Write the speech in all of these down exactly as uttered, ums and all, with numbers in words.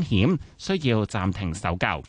險，需要暫停搜救。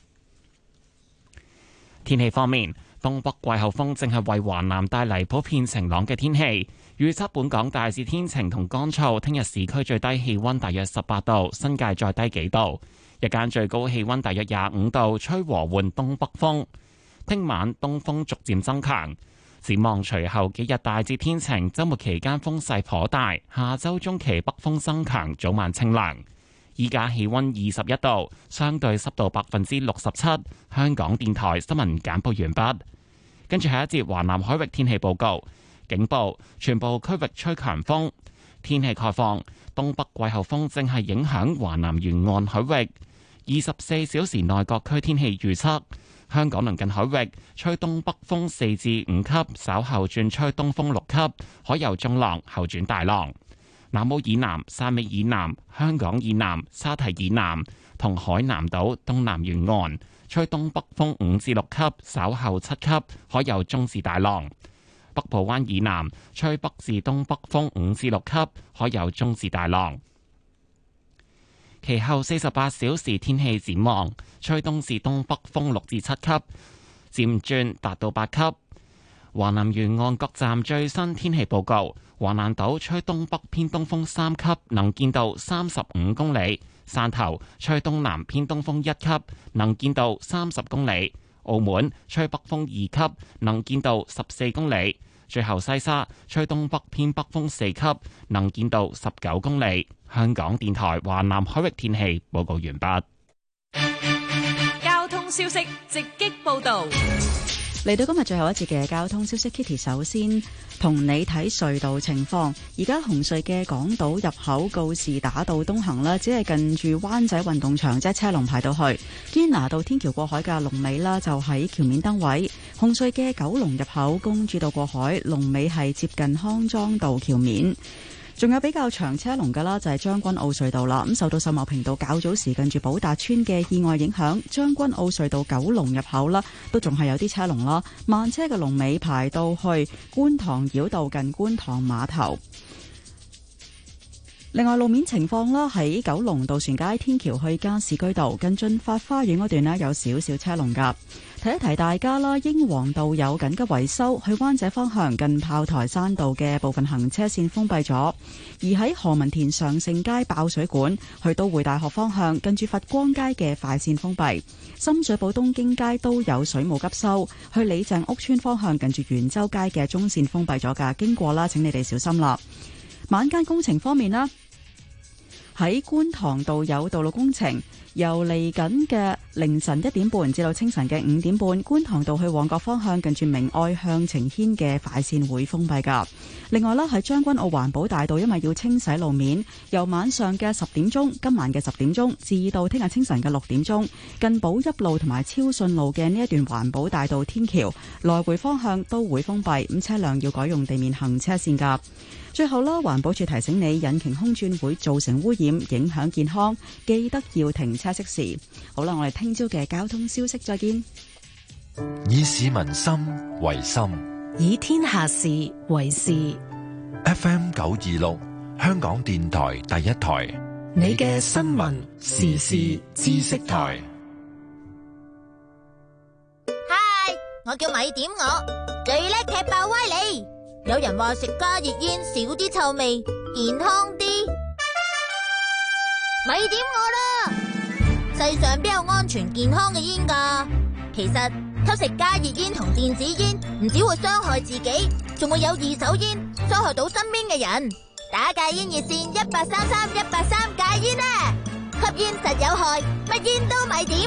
天氣方面，東北季候風正係為華南帶嚟普遍晴朗嘅天氣。預測本港大致天晴同乾燥，聽日市區最低氣溫大約十八度，新界再低幾度。日間最高氣溫大約廿五度，吹和緩東北風。聽晚東風逐漸增強。展望隨後幾日大致天晴，週末期間風勢頗大。下週中期北風增強，早晚清涼。依家氣溫二十一度，相對濕度百分之六十七。香港電台新聞簡報完畢。跟住下一節華南海域天氣報告。警報，全部區域吹強風。天氣概況，東北季候風正係影響華南沿岸海域。二十四小時內各區天氣預測：香港鄰近海域吹東北風四至五級，稍後轉吹東風六級，海有中浪，後轉大浪。南澳以南、汕尾以南、香港以南、沙堤以南同海南島東南沿岸吹東北風五至六級，稍後七級，海有中至大浪。北部灣以南吹北至東北風五至六級，海有中至大浪。其後四十八小時天氣展望，吹東至東北風六至七級，漸轉達到八級。華南沿岸各站最新天氣報告：華南島吹東北偏東風三級，能見度三十五公里；汕頭吹東南偏東風一級，能見度三十公里。澳門吹北風二級，能見度十四公里。最後西沙吹東北偏北風四級，能見度十九公里。香港電台華南海域天氣報告完畢。 交通消息直擊報道。 嚟到今日最後一節嘅交通消息 ，Kitty 首先同你睇隧道情況。而家紅隧嘅港島入口告士打道東行啦，只係近住灣仔運動場啫，車龍排到去堅拿道天橋過海嘅龍尾啦，就喺橋面燈位。紅隧嘅九龍入口公主道過海龍尾係接近康莊道橋面。仲有比較長車龍嘅啦，就係將軍澳隧道啦。咁受到秀茂坪道較早時近住寶達邨嘅意外影響，將軍澳隧道九龍入口啦，都仲係有啲車龍啦。慢車嘅龍尾排到去觀塘繞道近觀塘碼頭。另外路面情況啦，喺九龍渡船街天橋去加士居道近駿發花園嗰段呢，有少少車龍噶。提一提大家啦，英皇道有緊急維修，去灣仔方向近炮台山道嘅部分行車線封閉咗。而喺何文田上盛街爆水管，去都會大學方向近住佛光街嘅快線封閉。深水埗東京街都有水務急修，去李鄭屋村方向近住元州街嘅中線封閉咗噶，經過啦，請你哋小心啦。晚間工程方面啦，喺觀塘道有道路工程，由嚟緊嘅凌晨一點半至到清晨嘅五點半，觀塘道去旺角方向近住明愛向晴軒嘅快線會封閉噶。另外啦，喺將軍澳環保大道，因為要清洗路面，由晚上嘅十點鐘，今晚嘅十點鐘至到聽日清晨嘅六點鐘，近寶邑路同埋超順路嘅呢一段環保大道天橋來回方向都會封閉，咁車輛要改用地面行車線噶。最後啦，環保署提醒你，引擎空轉會造成污染，影響健康，記得要停車熄匙。好啦，我哋聽朝嘅交通消息再見。 以市民心為心， 以天下事為事。 F M 九二六，香港電台第一台， 你嘅新聞時事知識台。 嗨，我叫米點我，最叻踢爆威利。有人話食加熱煙少啲臭味，健康啲。咪點我啦！世上邊有安全健康嘅煙㗎？其實吸食加熱煙同電子煙唔只會傷害自己，仲會有二手煙傷害到身邊嘅人。打戒煙熱線一八三三一八三戒煙啊！吸煙實有害，乜煙都咪點。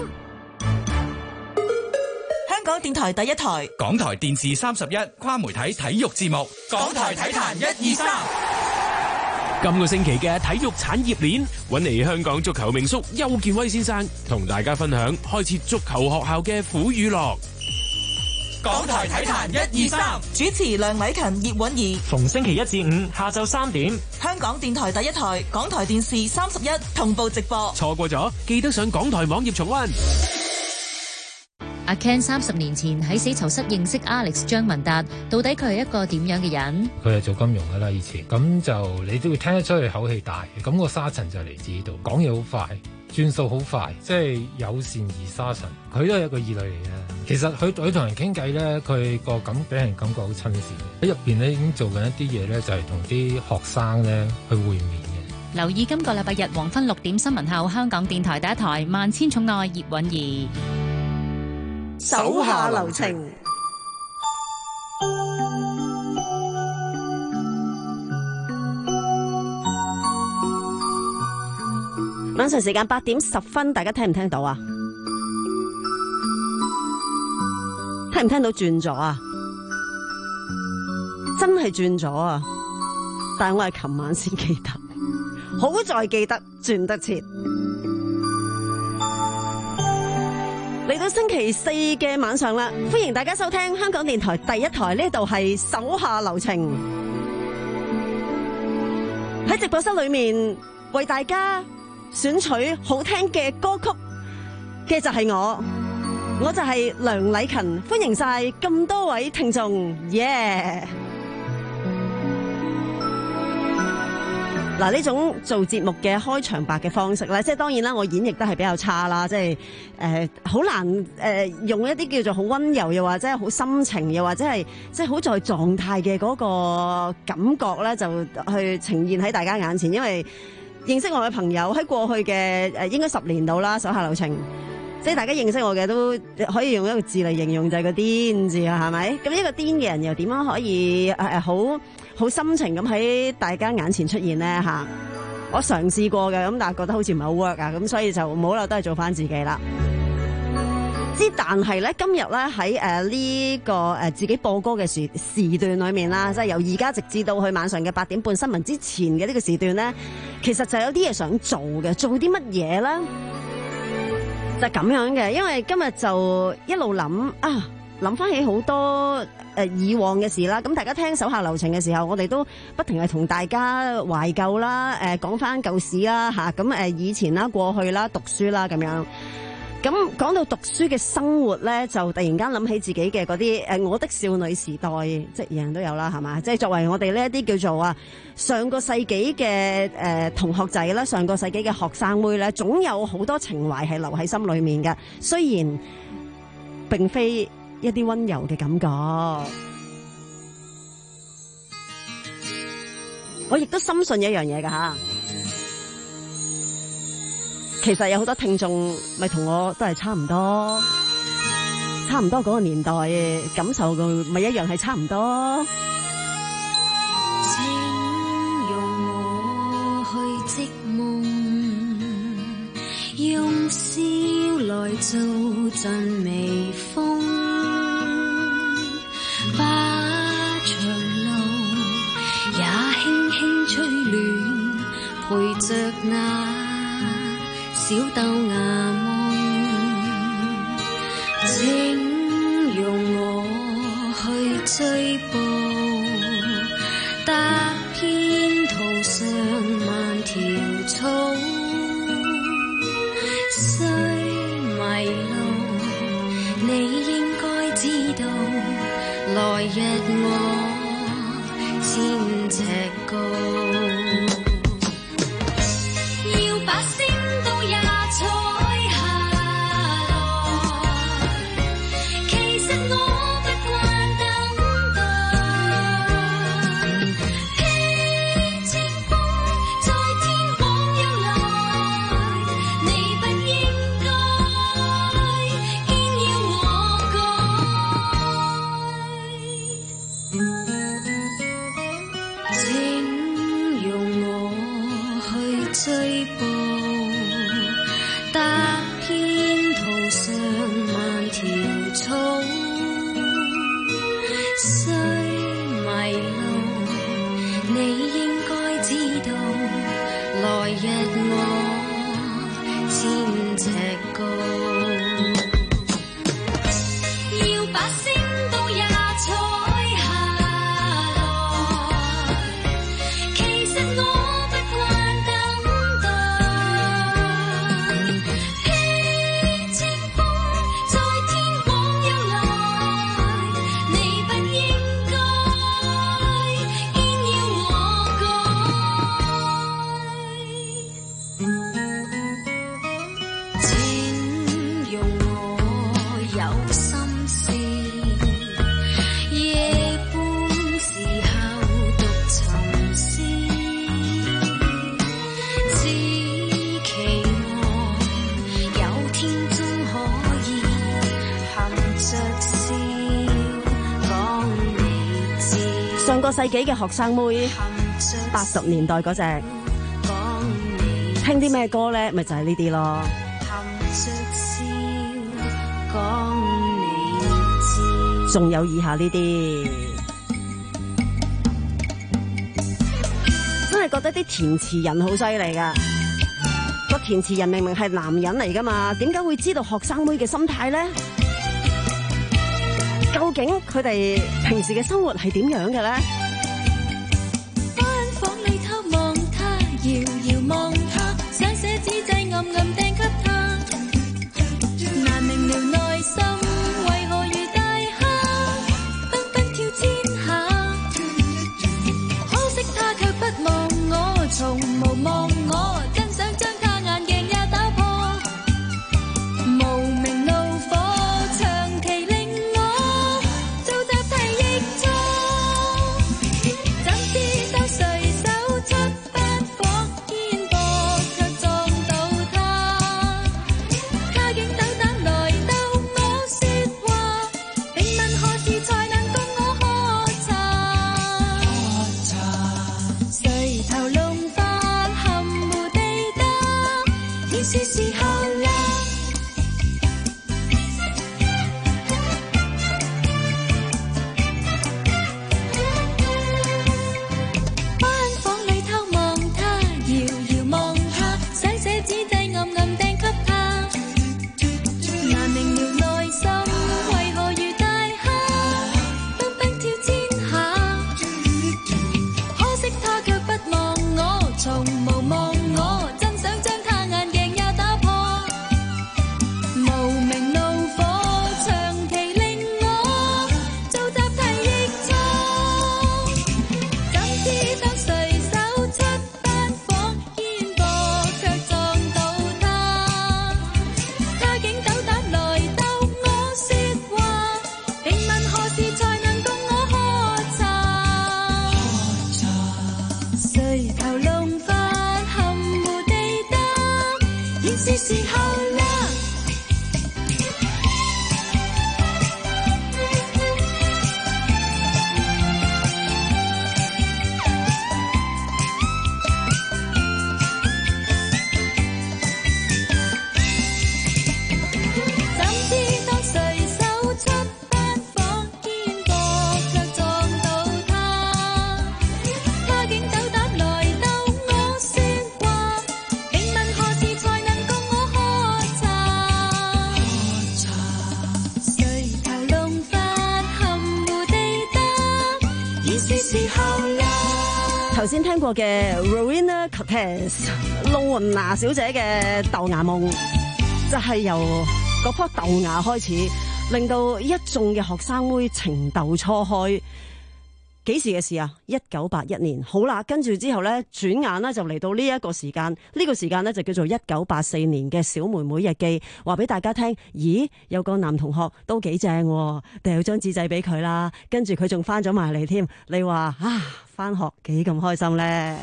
香港電台第一台， 港台電視三十一跨媒體體育節目，港台體壇一二三。今個星期嘅體育產業鏈，搵嚟香港足球名宿邱建威先生，同大家分享開設足球學校嘅苦與樂。港台體壇一二三， 主持梁偉勤、葉韻儀， 逢星期一至五下晝三點， 香港電台第一台，港台電視三十一同步直播。 錯過咗，記得上港台網頁重溫。 阿 Ken 三十年前喺死囚室認識 Alex 張文達，到底佢係一個點樣嘅人？ 佢係做金融噶啦，以前咁就你都會聽得出佢口氣大，咁個沙塵就嚟自呢度，講嘢好快， 轉數好快，即係友善而沙塵。佢都係一個異類嚟嘅。其實佢佢同人傾偈咧，佢個感俾人感覺好親切。喺入邊咧已經做緊一啲嘢咧，就係同啲學生咧去會面嘅。 留意今個禮拜日黃昏六點新聞後，香港電台第一台《萬千寵愛葉韻儀》 手下留情。晚上時間八點十分，大家聽唔聽到啊？聽唔聽到轉咗啊？真係轉咗啊！但係我係琴晚先記得，好在記得轉得切。嚟到星期四嘅晚上啦，歡迎大家收聽香港電台第一台，呢度係手下留情。喺直播室裏面為大家選取好聽嘅歌曲嘅就係我，我就係梁禮勤，歡迎晒咁多位聽眾，耶！嗱，呢種做節目嘅開場白嘅方式咧，即係當然啦，我演繹得係比較差啦，即係誒好難誒、呃、用一啲叫做好溫柔，又或者係好深情，又或者係即係好在狀態嘅嗰個感覺咧，就去呈現喺大家眼前，因為認識我嘅朋友喺過去嘅誒應該十年度啦，手下留情，即係大家認識我嘅都可以用一個字嚟形容，就係個癲字啦，係咪？咁一個癲嘅人又點樣可以誒好好深情咁喺大家眼前出現咧嚇？我嘗試過嘅，咁但係覺得好似唔係好 work 啊，咁所以就冇啦，都係做翻自己啦。之但係咧，今日咧喺誒呢個誒自己播歌嘅時時段裏面啦，即係由而家直至到去晚上嘅八點半新聞之前嘅呢個時段咧，其實就有啲嘢想做嘅，做啲乜嘢咧？就咁樣嘅，因為今日就一路諗啊，諗翻起好多誒以往嘅事啦。咁大家聽手下留情嘅時候，我哋都不停係同大家懷舊啦，誒講翻舊事啦嚇，咁誒以前啦、過去啦、讀書啦咁樣。咁講到讀書嘅生活咧，就突然間諗起自己嘅嗰啲誒我的少女時代，即係人人都有啦，係嘛？即係作為我哋呢一啲叫做啊上個世紀嘅誒同學仔啦，上個世紀嘅學生妹咧，總有好多情懷係留喺心裏面嘅，雖然並非一啲溫柔嘅感覺。我亦都深信一樣嘢㗎吓。其實有好多聽眾咪同我都係差唔多，差唔多嗰個年代感受嘅咪一樣係差唔多。 請用我去織夢，用笑來做陣微風，把長路也輕輕吹亂，陪着那小豆芽夢，請用我去追捕，踏遍途上萬條草，雖迷路，你應該知道，來日我千尺高。 個世紀嘅學生妹，八十年代嗰隻，聽啲咩歌咧？咪就係呢啲咯。仲有以下呢啲，真係覺得啲填詞人好犀利噶。個填詞人明明係男人嚟噶嘛，點解會知道學生妹嘅心態咧？究竟佢哋平時嘅生活係點樣嘅咧？ 班房裏偷望他，遙遙望他，想寫紙仔暗暗掟給他，難明了內心為何如大蝦，蹦蹦跳天下。可惜他卻不望我，從無望我，真想將他眼鏡也打破。無名怒火長期令我做習題亦錯，怎知當隨手出班房肩膊，卻撞到他。他竟斗膽來逗我說話，並問何時才能供我喝茶。垂頭弄髮含糊地答，已是時候啦。班房裏偷望他，遙遙望他，想寫紙仔暗暗掟給他，難明了內心為何如大蝦，蹦蹦跳天下。可惜他卻不望我，從無望我，真想將他眼鏡也打破。無名怒火長期令我做習題亦錯，怎知當隨手出班房肩膊，卻撞到他。他竟斗膽來逗我說話，並問何時才能供我喝茶。垂頭弄髮含糊地答，已是時候啦。怎知當隨手出班房肩膊，卻撞到他。他竟斗膽來逗我說話，並問何時才能供我喝茶。垂頭弄髮含糊地答，已是時候啦。 頭先聽過嘅 Rowena Cortez 露雲娜小姐嘅豆芽夢，就係由嗰棵豆芽開始，令到一眾嘅學生妹情竇初開。幾時嘅事啊？一九八一年。好啦，跟住之後咧，轉眼咧就嚟到呢一個時間，呢、呢個時間咧就叫做一九八四年嘅小妹妹日記。話俾大家聽，咦，有個男同學都幾正，掉張紙仔俾佢啦，跟住佢仲翻咗埋嚟添。你話啊，翻學幾咁開心咧？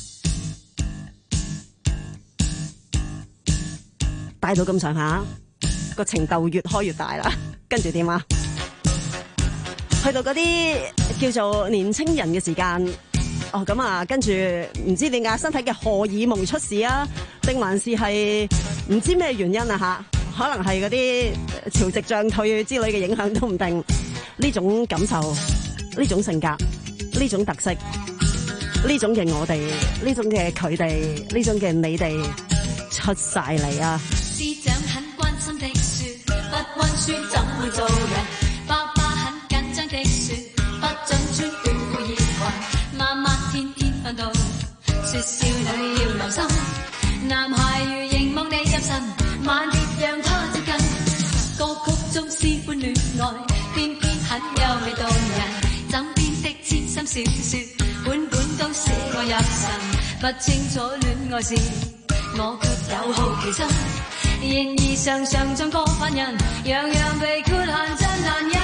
帶到咁上下，個情竇越開越大啦。跟住點啊？去到嗰啲叫做年青人嘅時間，哦咁啊，跟住唔知點解身體嘅荷爾蒙出事啊，定還是係唔知咩原因啊吓？可能係嗰啲潮汐漲退之類嘅影響都唔定。呢種感受，呢種性格，呢種特色，呢種嘅我哋，呢種嘅佢哋，呢種嘅你哋出晒嚟啊！ 師長很關心的說，不溫書怎會做人？爸爸很緊張的說，不准穿短褲熱裙。媽媽天天訓導，說少女要留心。男孩如凝望你入神，慢別讓他接近。歌曲中詩歡戀愛，偏偏很優美動人。枕邊的千心小說，本本都寫我入神。不清楚戀愛事，我卻有好奇心。然而常常像個犯人，樣樣被豁限真難忍。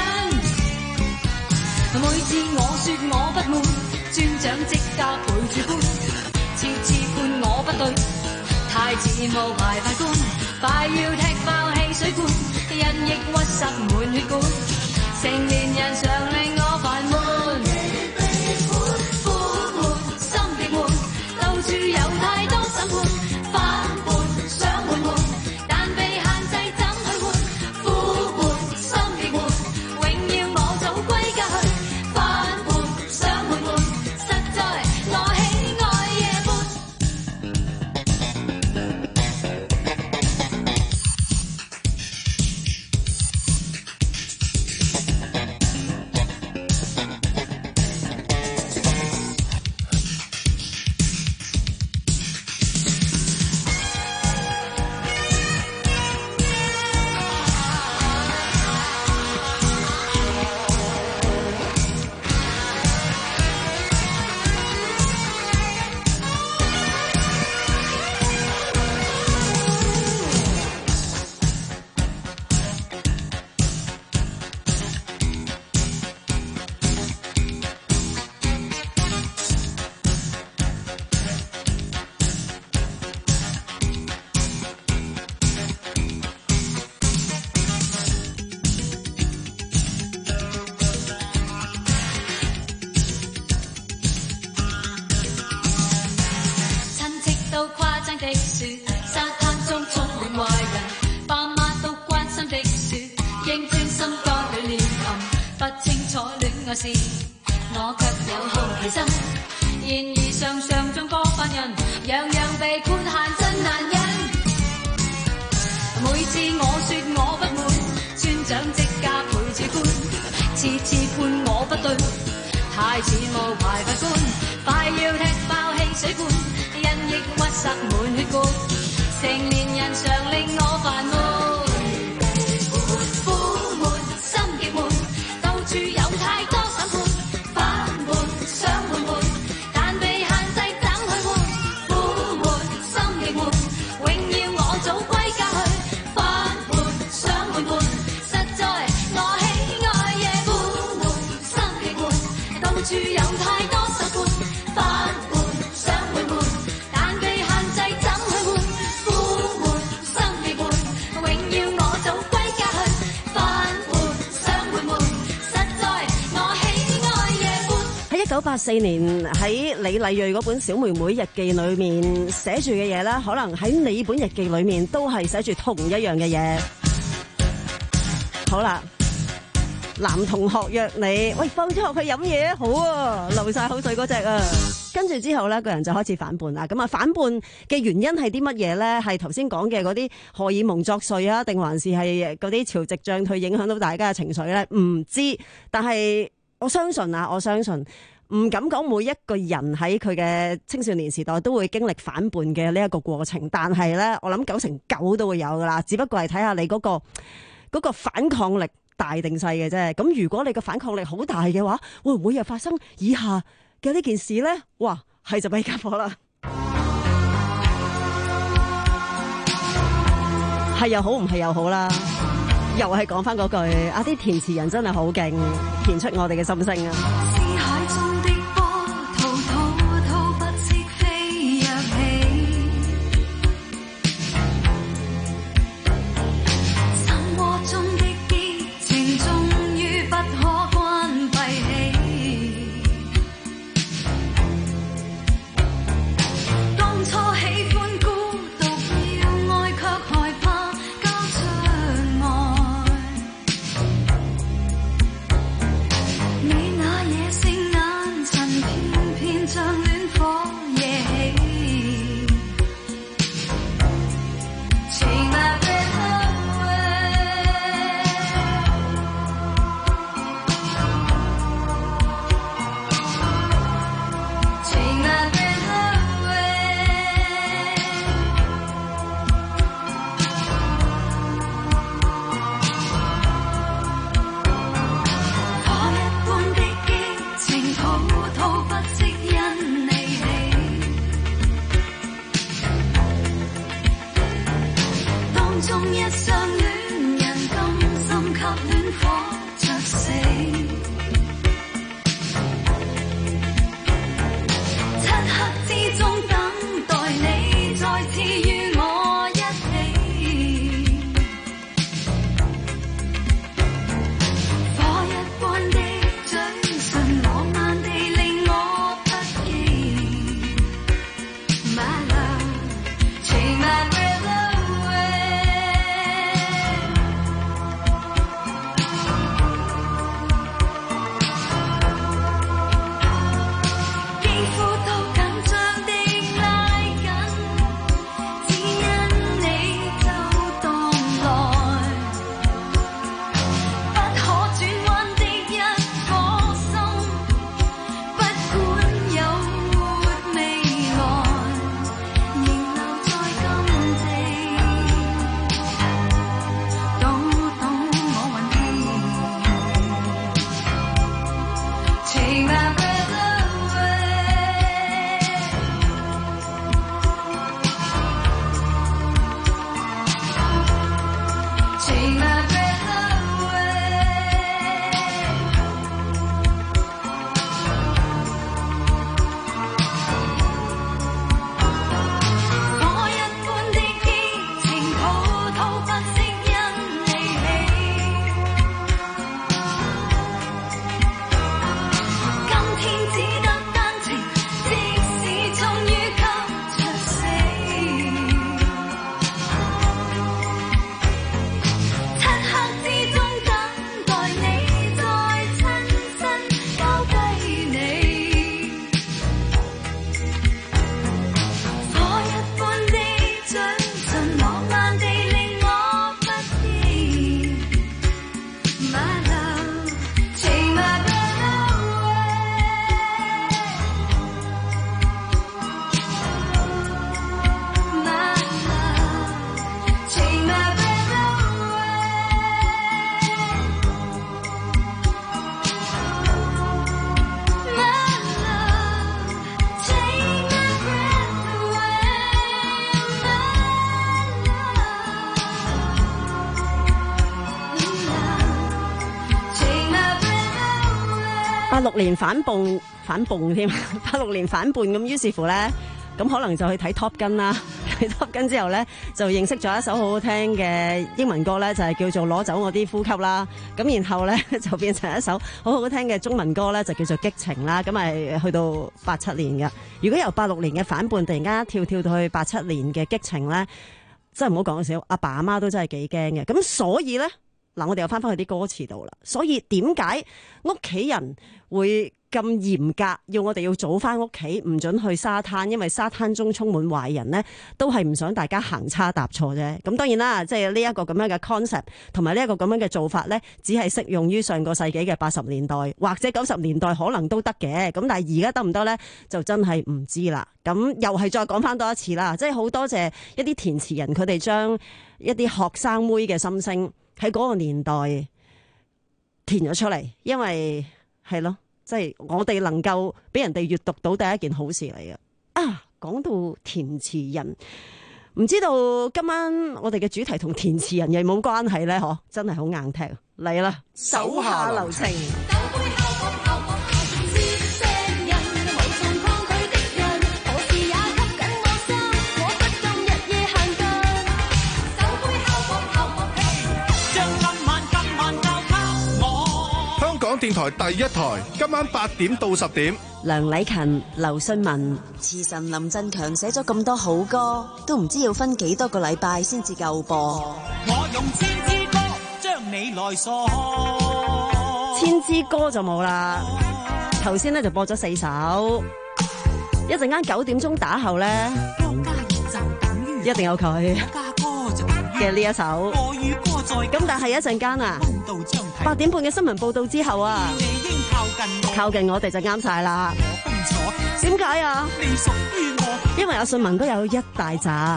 每次我說我不滿，尊長即刻陪住判，次次判我不對，太似無牌法官，快要踢爆汽水罐，因抑鬱塞滿血管，成年人常令我煩悶。 愛事，我卻有好奇心。然而常常像個犯人，樣樣被判限真難忍。每次我說我不滿，村長即加倍主觀，次次判我不對，太似無牌法官，快要踢爆汽水罐，因抑鬱塞滿血管，成年人常令我煩悶。苦悶心極悶，到處有太多審判，煩悶想悶悶，但被限制怎去換？苦悶心極悶，永要我早歸家去，煩悶想悶悶，實在我喜愛夜苦悶心極悶，到處有太多審判，煩悶想悶悶，但被限制怎去換？苦悶心極悶，永要我早歸家去，煩悶想悶悶，實在我喜愛夜半。 喺一九八四年喺李麗蕊嗰本《小妹妹日記》裏面寫住嘅嘢咧，可能喺你本日記裏面都係寫住同一樣嘅嘢。好啦，男同學約你，喂，放咗學去飲嘢，好啊，流晒口水嗰隻啊！跟住之後咧，個人就開始反叛啦。咁啊，反叛嘅原因係啲乜嘢咧？係頭先講嘅嗰啲荷爾蒙作祟啊，定還是係嗰啲潮汐漲退影響到大家嘅情緒咧？唔知，但係我相信啊，我相信唔敢講每一個人喺佢嘅青少年時代都會經歷反叛嘅呢一個過程，但係咧，我諗九成九都會有噶啦，只不過係睇下你嗰個嗰個反抗力大定細嘅啫。咁如果你個反抗力好大嘅話，會唔會又發生以下嘅呢件事咧？哇，係就俾家伙啦，係又好唔係又好啦，又係講翻嗰句，啊啲填詞人真係好勁，填出我哋嘅心聲啊！ 海中的波滔滔滔不知飛躍起，心窩中的熱情終於不可關閉起。當初喜歡孤獨，要愛卻害怕交出愛。你那野性眼神，偏偏將戀火惹起。Take my breath away， Take my breath away。火一般的激情，滔滔不息因你起。當中一雙戀人，甘心給戀火着死。漆黑之中等待你再次與我一起。火一般的嘴唇，浪漫地令我不羈。My love， take my breath away。 八六年反蹦反蹦添，八六年反叛咁，於是乎咧，咁可能就去睇 Top Gun 啦。睇 Top Gun 之後咧，就認識咗一首好好聽嘅英文歌咧，就係叫做攞走我啲呼吸啦。咁然後咧就變成一首好好聽嘅中文歌咧，就叫做激情啦。咁係去到八七年嘅。如果由八六年嘅反叛突然間跳跳到去八七年嘅激情咧，真係唔好講笑，阿爸阿媽都真係幾驚嘅。咁所以咧，嗱我哋又翻返去啲歌詞度啦。所以點解屋企人會咁嚴格，要我哋要早翻屋企，唔准去沙灘，因為沙灘中充滿壞人呢，都係唔想大家行差踏錯啫。咁當然啦，即係呢一個咁樣嘅 concept，同埋呢一個咁樣嘅做法呢，只係適用於上個世紀嘅八十年代或者九十年代，可能都得嘅。咁但係而家得唔得呢？就真係唔知啦。咁又係再講翻多一次啦，即係好多謝一啲填詞人，佢哋將一啲學生妹嘅心聲喺嗰個年代填咗出嚟，因為係咯。即係我哋能夠俾人哋閱讀到，第一件好事嚟嘅。啊，講到填詞人，唔知道今晚我哋嘅主題同填詞人有冇關係咧？嗬，真係好硬踢，嚟啦！手下留情。 電台第一台，今晚八點到十點。 梁禮勤、劉信文， 詞神林振強寫咗咁多好歌，都唔知要分幾多個禮拜先至夠播。 我用千支歌將你來鎖， 千支歌就冇啦。頭先咧就播咗四首，一陣間九點鐘打後咧，一定有佢嘅呢一首。咁但係一陣間啊，八點半嘅新聞報道之後啊，靠近我哋就啱晒啦。點解啊？因為阿信文都有一大扎。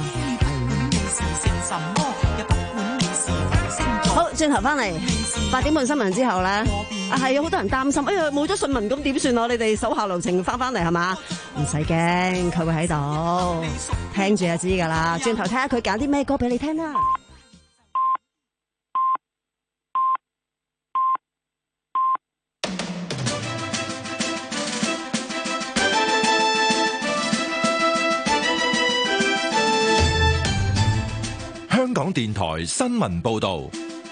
好，轉頭翻嚟八點半新聞之後咧，啊係有好多人擔心，哎呀冇咗信文咁點算啊？你哋手下留情翻翻嚟係嘛？唔使驚，佢會喺度聽住就知噶啦。轉頭睇下佢揀啲咩歌俾你聽啦。 香港電台新聞報道，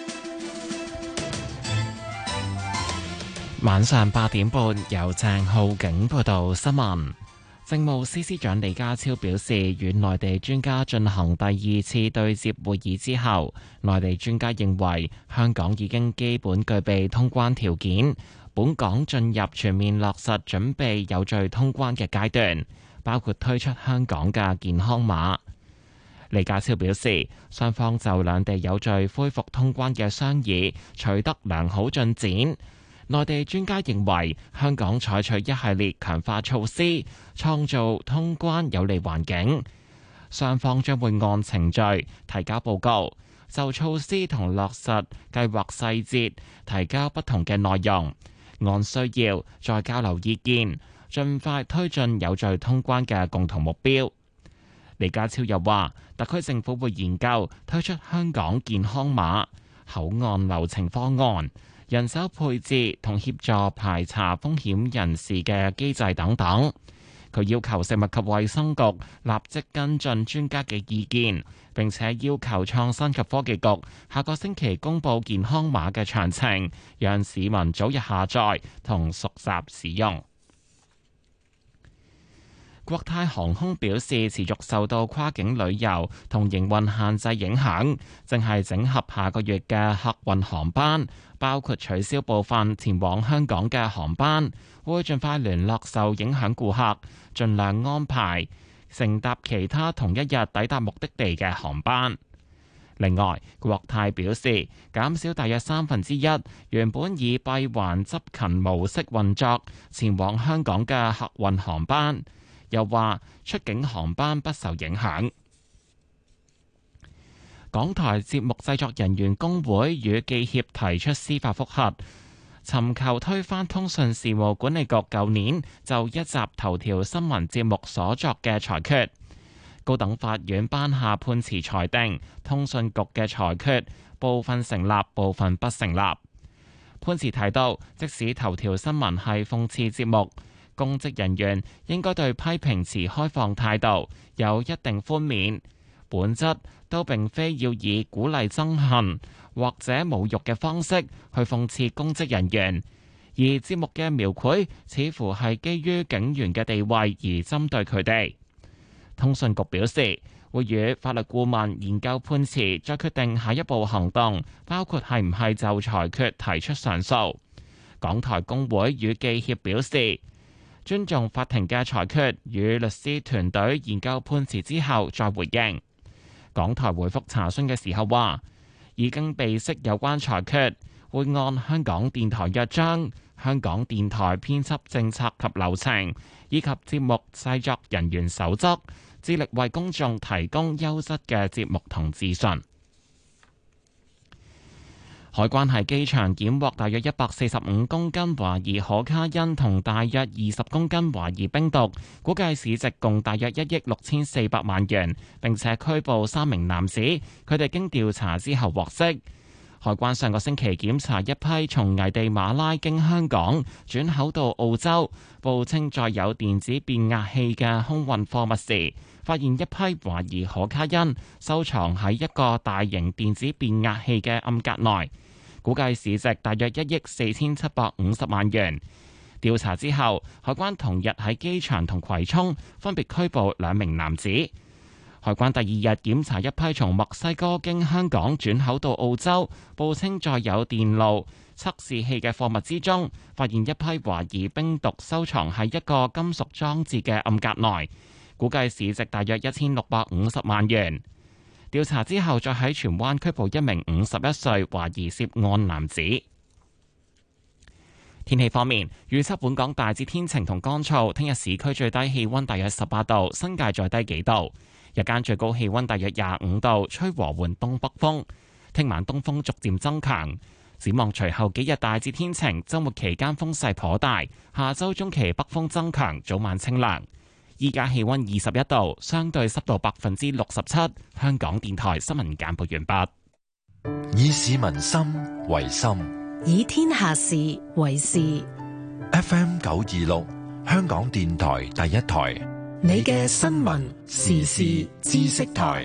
晚上八點半由鄭浩景報道新聞。政務司司長李家超表示，與內地專家進行第二次對接會議之後，內地專家認為香港已經基本具備通關條件，本港進入全面落實準備有序通關嘅階段，包括推出香港嘅健康碼。李家超表示，雙方就兩地有序恢復通關嘅商議取得良好進展。內地專家認為香港採取一系列強化措施，創造通關有利環境。雙方將會按程序提交報告，就措施同落實計劃細節提交不同嘅內容，按需要再交流意見，盡快推進有序通關嘅共同目標。李家超又話，特區政府會研究推出香港健康碼、口岸流程方案、人手配置同協助排查風險人士嘅機制等等。佢要求食物及衛生局立即跟進專家嘅意見，並且要求創新及科技局下個星期公布健康碼嘅詳情，讓市民早日下載同熟習使用。國泰航空表示，持續受到跨境旅遊同營運限制影響，正係整合下個月嘅客運航班，包括取消部分前往香港嘅航班，會盡快聯絡受影響顧客，盡量安排乘搭其他同一日抵達目的地嘅航班。另外，國泰表示減少大約三分之一原本以閉環執勤模式運作前往香港嘅客運航班。又話出境航班不受影響。港台節目製作人員工會與記協提出司法覆核，尋求推翻通訊事務管理局舊年就一集頭條新聞節目所作嘅裁決。高等法院頒下判詞裁定，通訊局嘅裁決部分成立，部分不成立。 判詞提到，即使頭條新聞係諷刺節目，公職人員應該對批評持開放態度，有一定寬免，本質都並非要以鼓勵憎恨或者侮辱嘅方式去諷刺公職人員，而節目嘅描繪似乎係基於警員嘅地位而針對佢哋。通訊局表示，會與法律顧問研究判詞，再決定下一步行動，包括係唔係就裁決提出上訴。港台工會與記協表示，尊重法庭嘅裁決，與律師團隊研究判詞之後再回應。港台回覆查詢嘅時候話，已經備悉有關裁決，會按香港電台約章、香港電台編輯政策及流程以及節目製作人員守則，致力為公眾提供優質嘅節目同資訊。海關喺機場檢獲大約一百四十五公斤懷疑可卡因同大約二十公斤懷疑冰毒，估計市值共大約一億六千四百萬元，並且拘捕三名男子，佢哋經調查之後獲釋。海關上個星期檢查一批從危地馬拉經香港轉口到澳洲，報稱載有電子變壓器嘅空運貨物時，發現一批懷疑可卡因收藏喺一個大型電子變壓器嘅暗格內，估計市值大約一億四千七百五十萬元。調查之後，海關同日喺機場同葵涌分別拘捕兩名男子。海關第二日檢查一批從墨西哥經香港轉口到澳洲，報稱載有電路測試器嘅貨物之中，發現一批懷疑冰毒收藏喺一個金屬裝置嘅暗格內，估計市值大約一千六百五十萬元。調查之後，再喺荃灣拘捕一名五十一歲懷疑涉案男子。天氣方面，預測本港大致天晴同乾燥，聽日市區最低氣溫大約十八度，新界再低幾度。日間最高氣溫大約廿五度，吹和緩東北風。聽晚東風逐漸增強。展望隨後幾日大致天晴，週末期間風勢頗大。下週中期北風增強，早晚清涼。依家氣溫二十一度，相對濕度百分之六十七。香港電台新聞簡報完畢。 以市民心為心， 以天下事為事。 F M 九二六，香港電台第一台。 你嘅新聞時事知識台，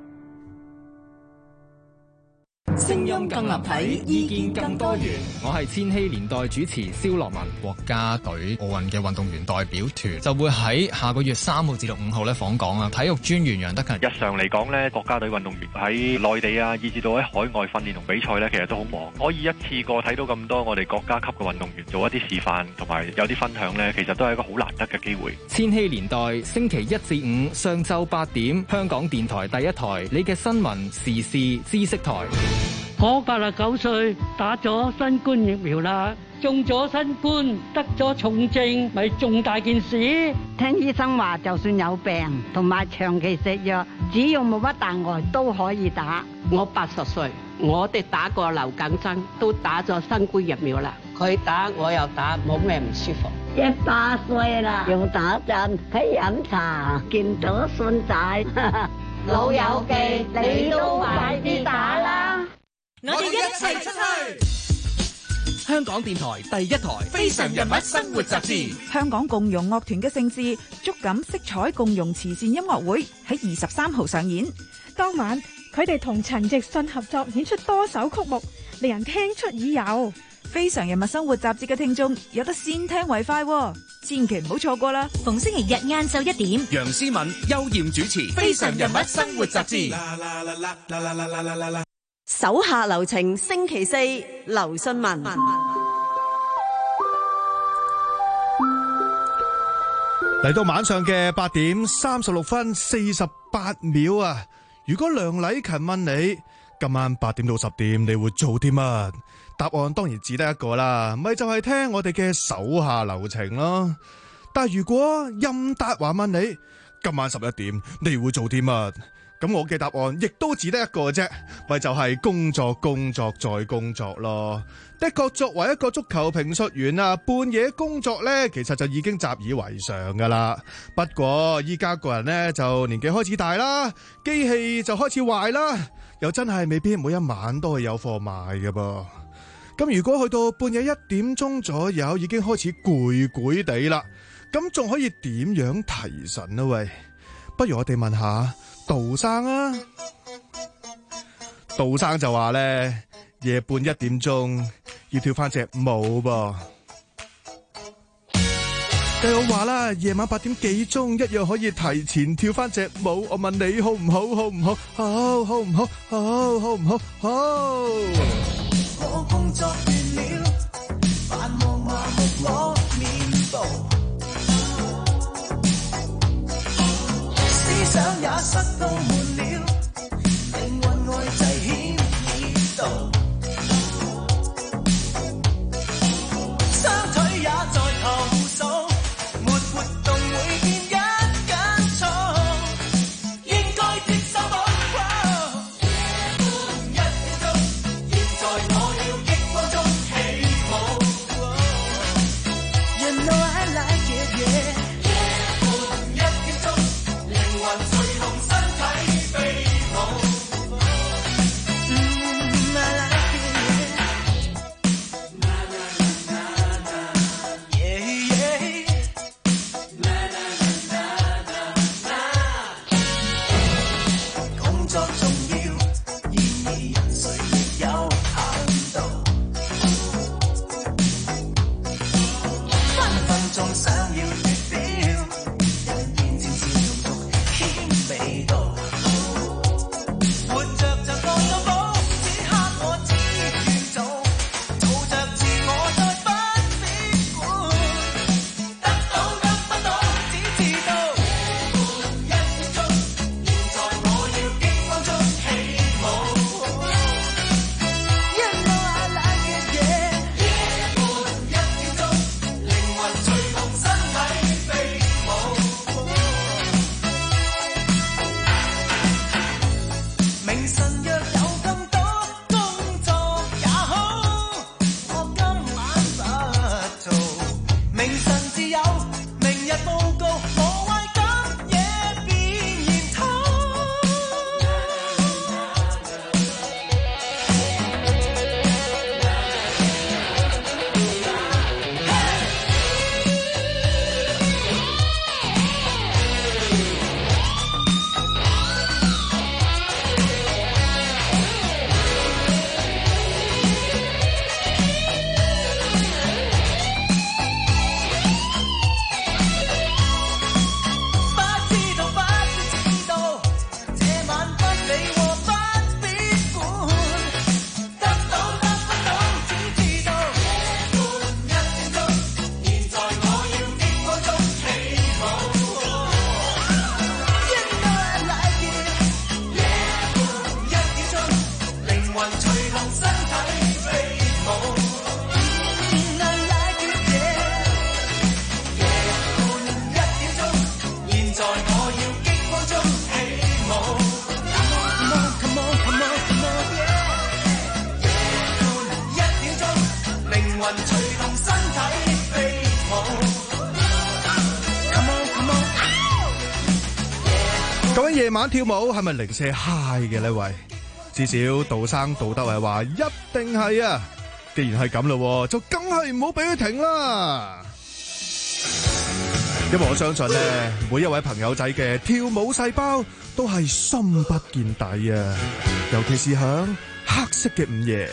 聲音更立體，意見更多元。 我係千禧年代主持蕭樂文。國家隊奧運嘅運動員代表團就會喺下個月三號至到五號咧訪港啊。體育專員楊德勤， 日常嚟講咧，國家隊運動員喺內地啊，以至到喺海外訓練同比賽咧，其實都好忙。可以一次過睇到咁多我哋國家級嘅運動員做一啲示範，同埋有啲分享咧，其實都係一個好難得嘅機會。 千禧年代星期一至五上晝八點，香港電台第一台，你嘅新聞時事知識台。 我八十九歲，打咗新冠疫苗啦，中咗新冠，得咗重症，咪重大件事。 聽醫生話，就算有病同埋長期食藥，只要冇乜大礙都可以打。 我八十歲，我哋打過流感針，都打咗新冠疫苗啦。佢打我又打，冇咩唔舒服。 一百歲啦，用打針，喺飲茶，見到孫仔， 老友記，你都快啲打啦！ 我哋一齊出去！香港電台第一台《非常人物生活雜誌》。 香港共融樂團嘅盛事觸感色彩共融慈善音樂會喺二十三號上演。 當晚佢哋同陳奕迅合作演出多首曲目，令人聽出耳油。 非常人物生活雜誌嘅聽眾有得先聽為快，千祈唔好錯過啦！ 逢星期日晏晝一點， 楊思敏、邱艷主持《非常人物生活雜誌》。 手下留情，星期四劉信文。 嚟到晚上嘅八點三十六分四十八秒啊！如果梁禮勤問你今晚八點到十點你會做啲乜？答案當然只得一個啦，咪就係聽我哋嘅手下留情咯。但係如果任達華問你今晚十一點你會做啲乜？咁我嘅答案亦都只得一個啫，咪就係工作工作再工作咯。的確作為一個足球評述員啊，半夜工作呢，其實就已經習以為常噶啦。不過依家個人呢，就年紀開始大啦，機器就開始壞啦，又真係未必每一晚都係有貨賣㗎噃。 咁如果去到半夜一點鐘左右已經開始攰攰地啦，咁仲可以點樣提神呢？喂，不如我哋問下杜生啊。杜生就話咧，夜半一點鐘要跳翻隻舞噃。計我話啦，夜晚八點幾鐘一樣可以提前跳翻隻舞。我問你好唔好？好唔好？好，好唔好？好，好唔好？好。 我工作完了，繁忙麻木我面部，思想也塞到滿了，靈魂外滯牽熱度，雙腿也在投訴。 夜晚跳舞係咪零舍 high 嘅呢？喂，至少杜生杜德偉話一定係啊！既然係咁咯，就梗係唔好俾佢停啦。因為我相信咧，每一位朋友仔嘅跳舞細胞都係深不見底啊！尤其是響黑色嘅午夜。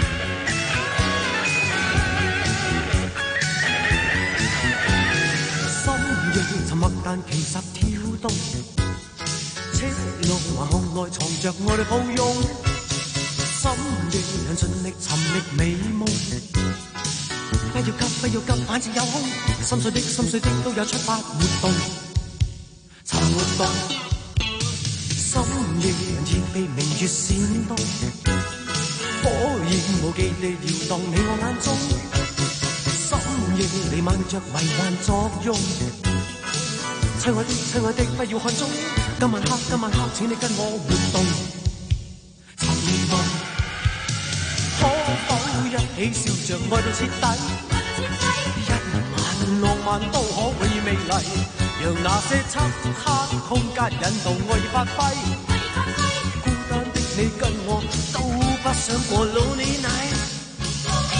深夜沉默，但其實跳動。赤露橫巷內藏着我哋抱擁，深夜人盡力尋覓美夢，不要急不要急，反正有空，心碎的心碎的都有出發活動，尋活動。深夜人似被明月閃動，火焰無忌地搖動你我眼中，深夜彌漫着迷幻作用。親愛的，親愛的，不要看鐘。今晚黑，今晚黑，請你跟我活動，尋夢。可否一起笑着愛到徹底？一晚浪漫都可永遠美麗，讓那些漆黑空間引導愛意發揮。孤單的你跟我都不想過 lonely night。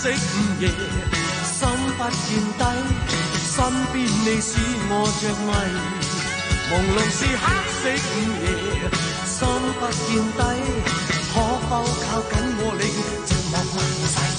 色午夜，心不見底，身邊你使我着迷。朦朧是黑色午夜，心不見底，可否靠緊我令寂寞能逝？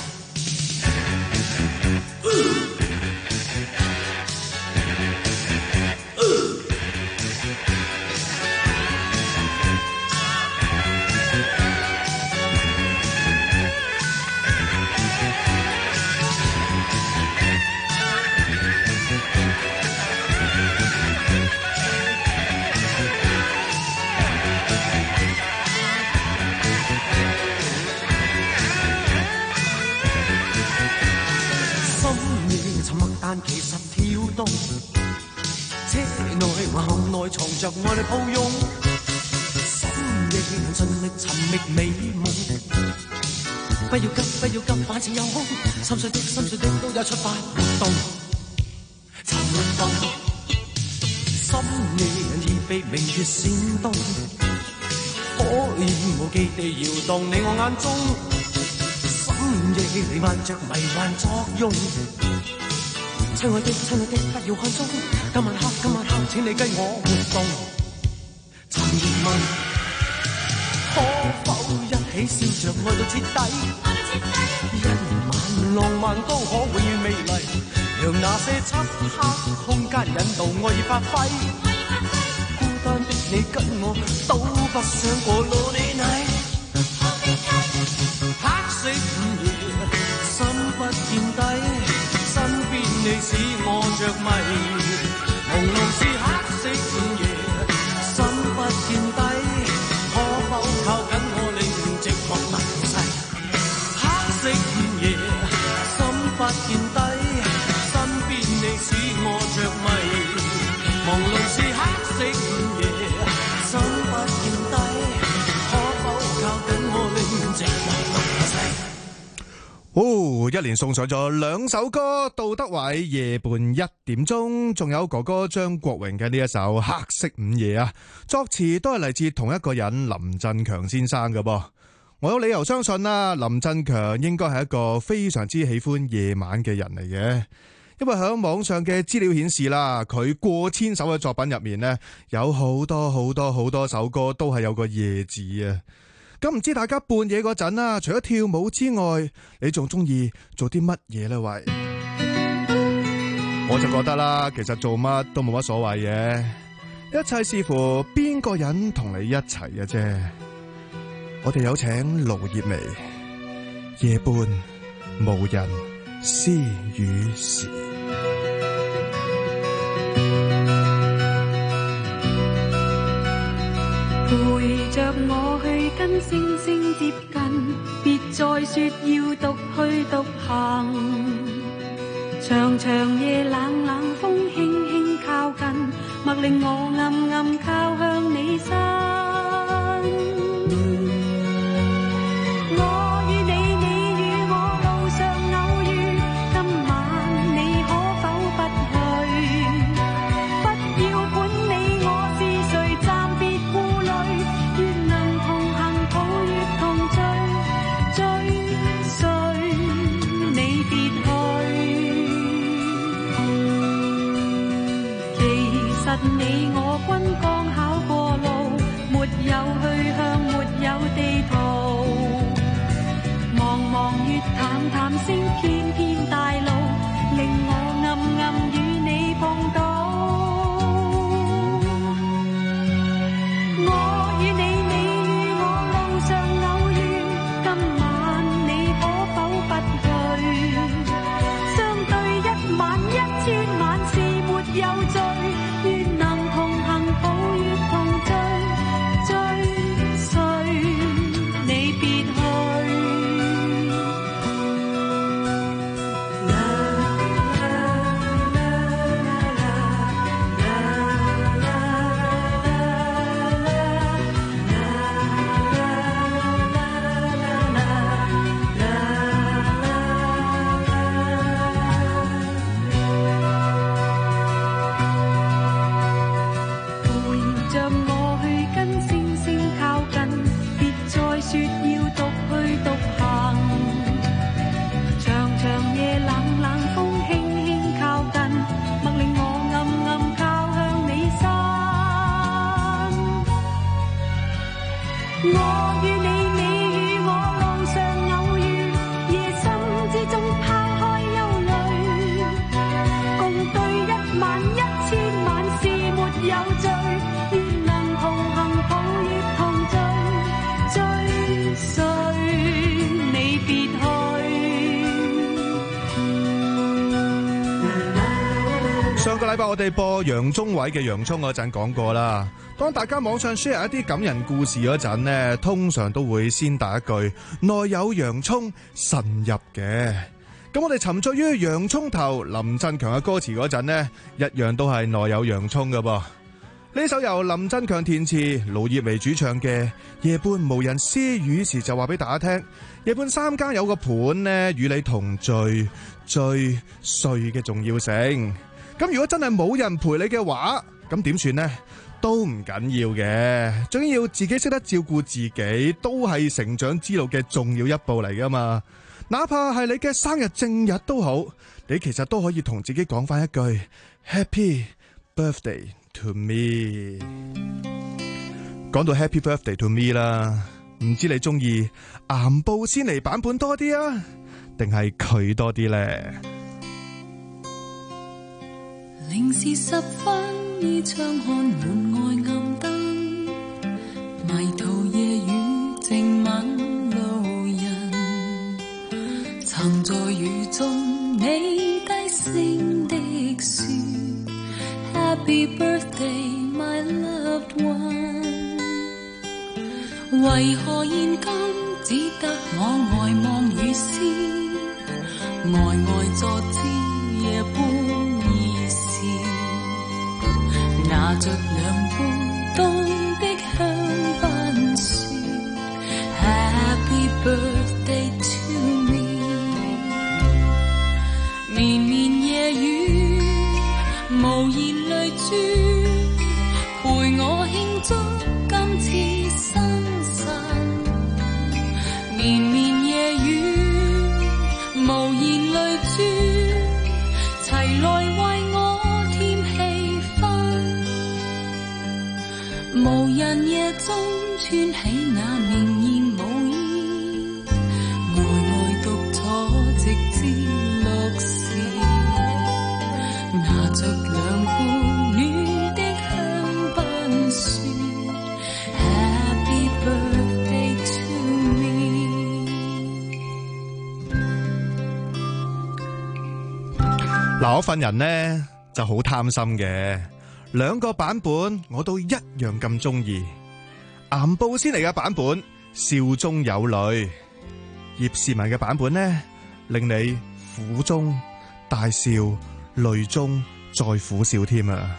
但其實跳動，車內或後內藏着愛侶抱擁，深夜盡力尋覓美夢。不要急，不要急，反正有空，心碎的心碎的都有出發活動，尋活動。深夜已被明月煽動，可以無記地搖動你我眼中，深夜彌漫着迷幻作用。親愛的，親愛的，不要看鐘，今晚黑，今晚黑，請你跟我活動。尋熱問，可否一起笑着愛到徹底？一晚浪漫都可永遠美麗，讓那些漆黑空間引導愛意發揮。孤單的你跟我都不想過 Lonely Night。黑色午夜，心不見底。身邊你使我着迷，朦朧是黑色午夜，心不見底，可否靠緊我令寂寞能逝？黑色午夜，心不見底，身邊你使我着迷，朦朧是黑色午夜，心不見底，可否靠緊我令寂寞能逝？ 哦，一連送上咗兩首歌，杜德偉夜半一點鐘，仲有哥哥張國榮嘅呢一首黑色午夜啊，作詞都係嚟自同一個人林振強先生嘅噃。我有理由相信啦，林振強應該係一個非常之喜歡夜晚嘅人嚟嘅，因為響網上嘅資料顯示啦，佢過千首嘅作品入面呢，有好多好多好多首歌都係有個夜字啊。咁唔知大家半夜嗰陣啊，除咗跳舞之外，你仲中意做啲乜嘢呢？喂，我就覺得啦，其實做乜都冇乜所謂嘅，一切視乎邊個人同你一齊嘅啫。我哋有請盧業薇，夜半無人私語時。 陪着我去跟星星接近，別再說要獨去獨行。長長夜冷冷風輕輕靠近，默令我暗暗靠向你身。你我均剛巧過路，沒禮拜我哋播楊宗緯嘅洋蔥嗰陣講過啦，當大家網上 share 一啲感人故事嗰陣呢，通常都會先打一句內有洋蔥神入嘅。咁我哋沉醉於洋蔥頭林振強嘅歌詞嗰陣呢，一樣都係內有洋蔥㗎噃。呢首由林振強填詞、盧業薇主唱嘅《夜半無人私語時》就話俾大家聽，夜半三更有個伴呢，與你同醉醉睡嘅重要性。咁如果真係冇人陪你嘅話，咁點算呢？都唔緊要嘅，最緊要自己識得照顧自己，都係成長之路嘅重要一步嚟噶嘛。哪怕係你嘅生日正日都好，你其實都可以同自己講翻一句 Happy Birthday to me。 講到 Happy Birthday to me 啦，唔知你中意岩布先嚟版本多啲啊，定係佢多啲呢？ 零時十分，依窗看門外暗燈，迷途夜雨靜吻路人，曾在雨中你低聲的說 Happy birthday my loved one， 為何現今只得我呆望雨絲，呆呆坐知夜半拿着兩杯凍的香檳說 Happy birthday to me， 綿綿夜雨無言淚珠，陪我慶祝今次生辰。綿綿夜雨無言淚珠，齊來為我無人夜中穿起那明豔舞衣，呆呆獨坐直至六時，拿着兩杯暖的香檳說 Happy birthday to me。 嗱，我份人呢就好貪心嘅，兩個版本我都一樣咁中意。岩布先嚟嘅版本笑中有淚，葉倩文嘅版本呢令你苦中大笑，淚中再苦笑添啊！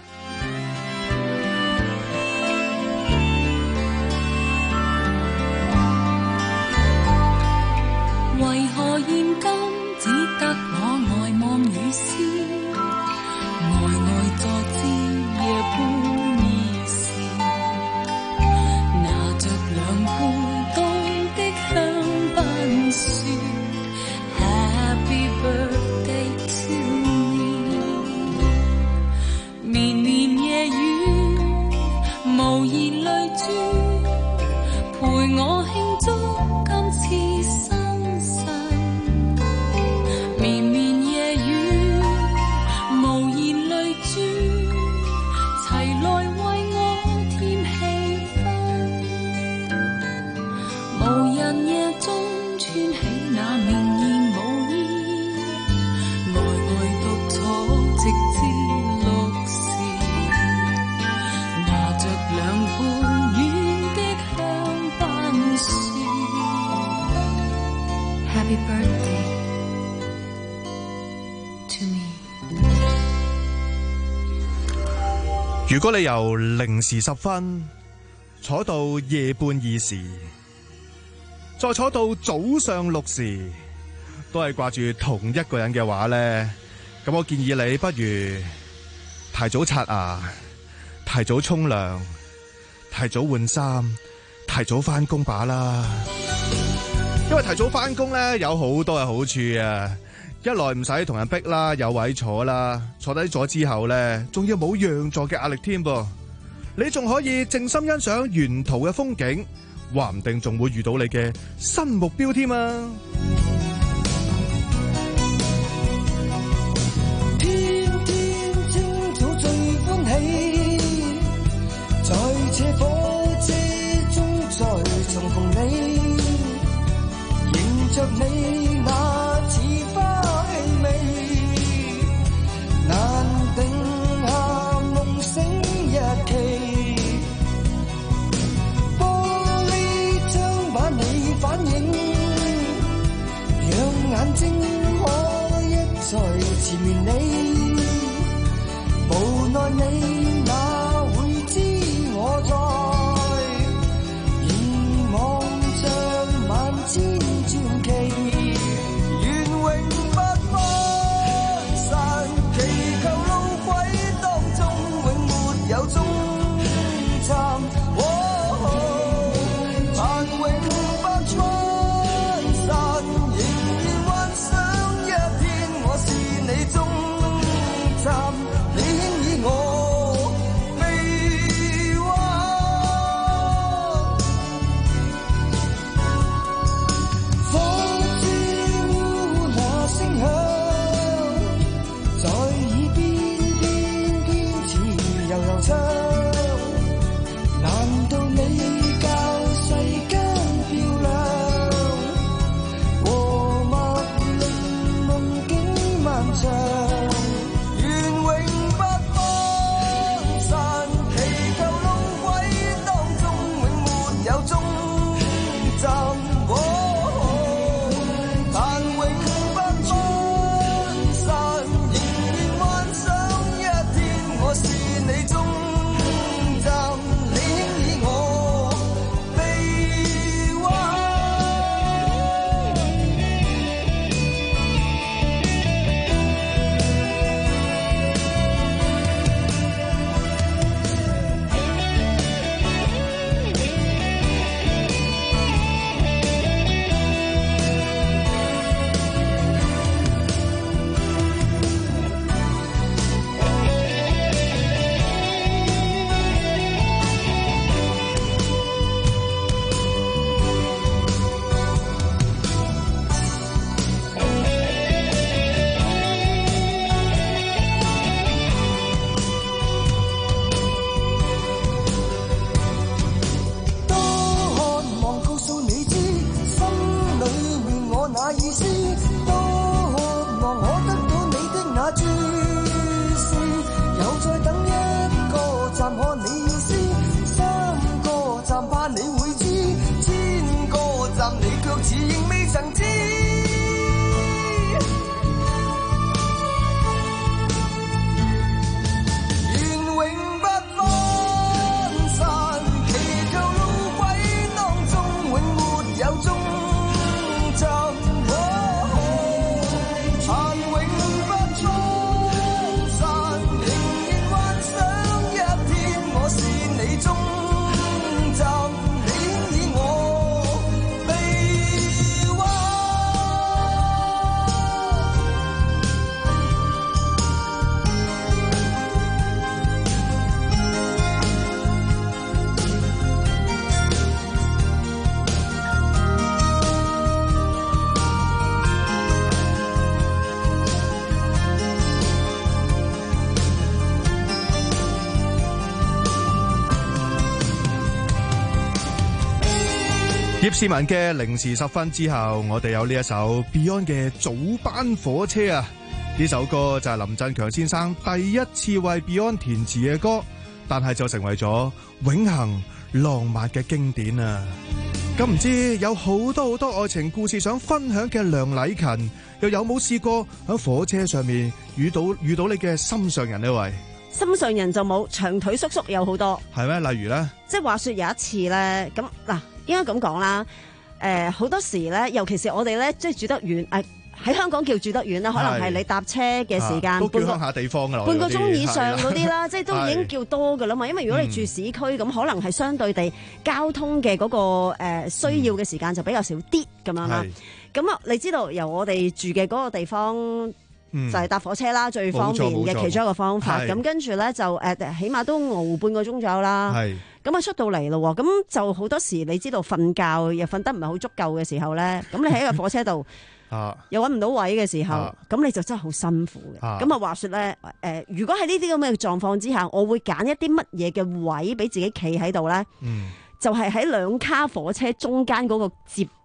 為何現今只得我呆望雨絲，呆呆坐知夜半已時，拿着兩杯凍的香檳說 Happy birthday to me， 綿綿夜雨無言淚珠，陪我慶祝今次生辰。綿綿夜雨無言淚珠，齊來為我添氣氛。無人夜中穿起那明豔舞衣，呆呆獨坐直至六時，拿着兩杯暖的香檳說 Happy birthday to me。 如果你由零時十分坐到夜半二時，再坐到早上六時，都係掛住同一個人嘅話呢，咁我建議你不如提早刷牙，提早沖涼，提早換衫，提早翻工把啦。因為提早翻工呢，有好多嘅好處啊！一來唔使同人逼啦，有位坐啦，坐低咗之後呢，仲要冇讓座嘅壓力添噃，你仲可以靜心欣賞沿途嘅風景，話唔定仲會遇到你嘅新目標添啊！ 天天清早最歡喜，在這火車中再重逢你，迎着你那似花氣味，難定下反應，讓眼睛可一再纏綿你，無奈你哪會知我在凝望着萬千傳奇，願永不分散，祈求路軌當中永沒有終站。 葉倩文嘅零時十分之後，我哋有呢一首 Beyond 嘅早班火車啊！呢首歌就係林振強先生第一次為 Beyond 填詞嘅歌，但係就成為咗永恆浪漫嘅經典啊！咁唔知有好多好多愛情故事想分享嘅梁禮勤，又有冇試過喺火車上面遇到遇到你嘅心上人呢？喂， 心上人就冇，長腿叔叔有好多， 係咩？例如咧， 即係話說有一次咧，咁嗱。應該咁講啦，誒、呃、好多時咧，尤其是我哋咧，即係住得遠，誒、呃、喺香港叫住得遠啦，可能係你搭車嘅時間， 都叫鄉下地方噶啦， 半個鐘以上嗰啲啦，即係都已經叫多噶啦嘛。因為如果你住市區咁，嗯、可能係相對地交通嘅嗰、嗰個、呃、需要嘅時間就比較少啲咁樣啦。咁啊，你知道由我哋住嘅嗰個地方。嗯、就係、是、搭火車啦，最方便嘅其中一個方法。咁跟住咧就誒、呃，起碼都熬半個鐘左右啦。咁啊出到嚟咯，咁就好多時你知道瞓覺又瞓得唔係好足夠嘅時候咧，咁你喺個火車度又搵唔到位嘅時候，咁、啊、你就真係好辛苦嘅。咁啊話說咧，誒、呃，如果喺呢啲咁嘅狀況之下，我會揀一啲乜嘢嘅位俾自己企喺度咧？嗯就係喺兩卡火車中間嗰個接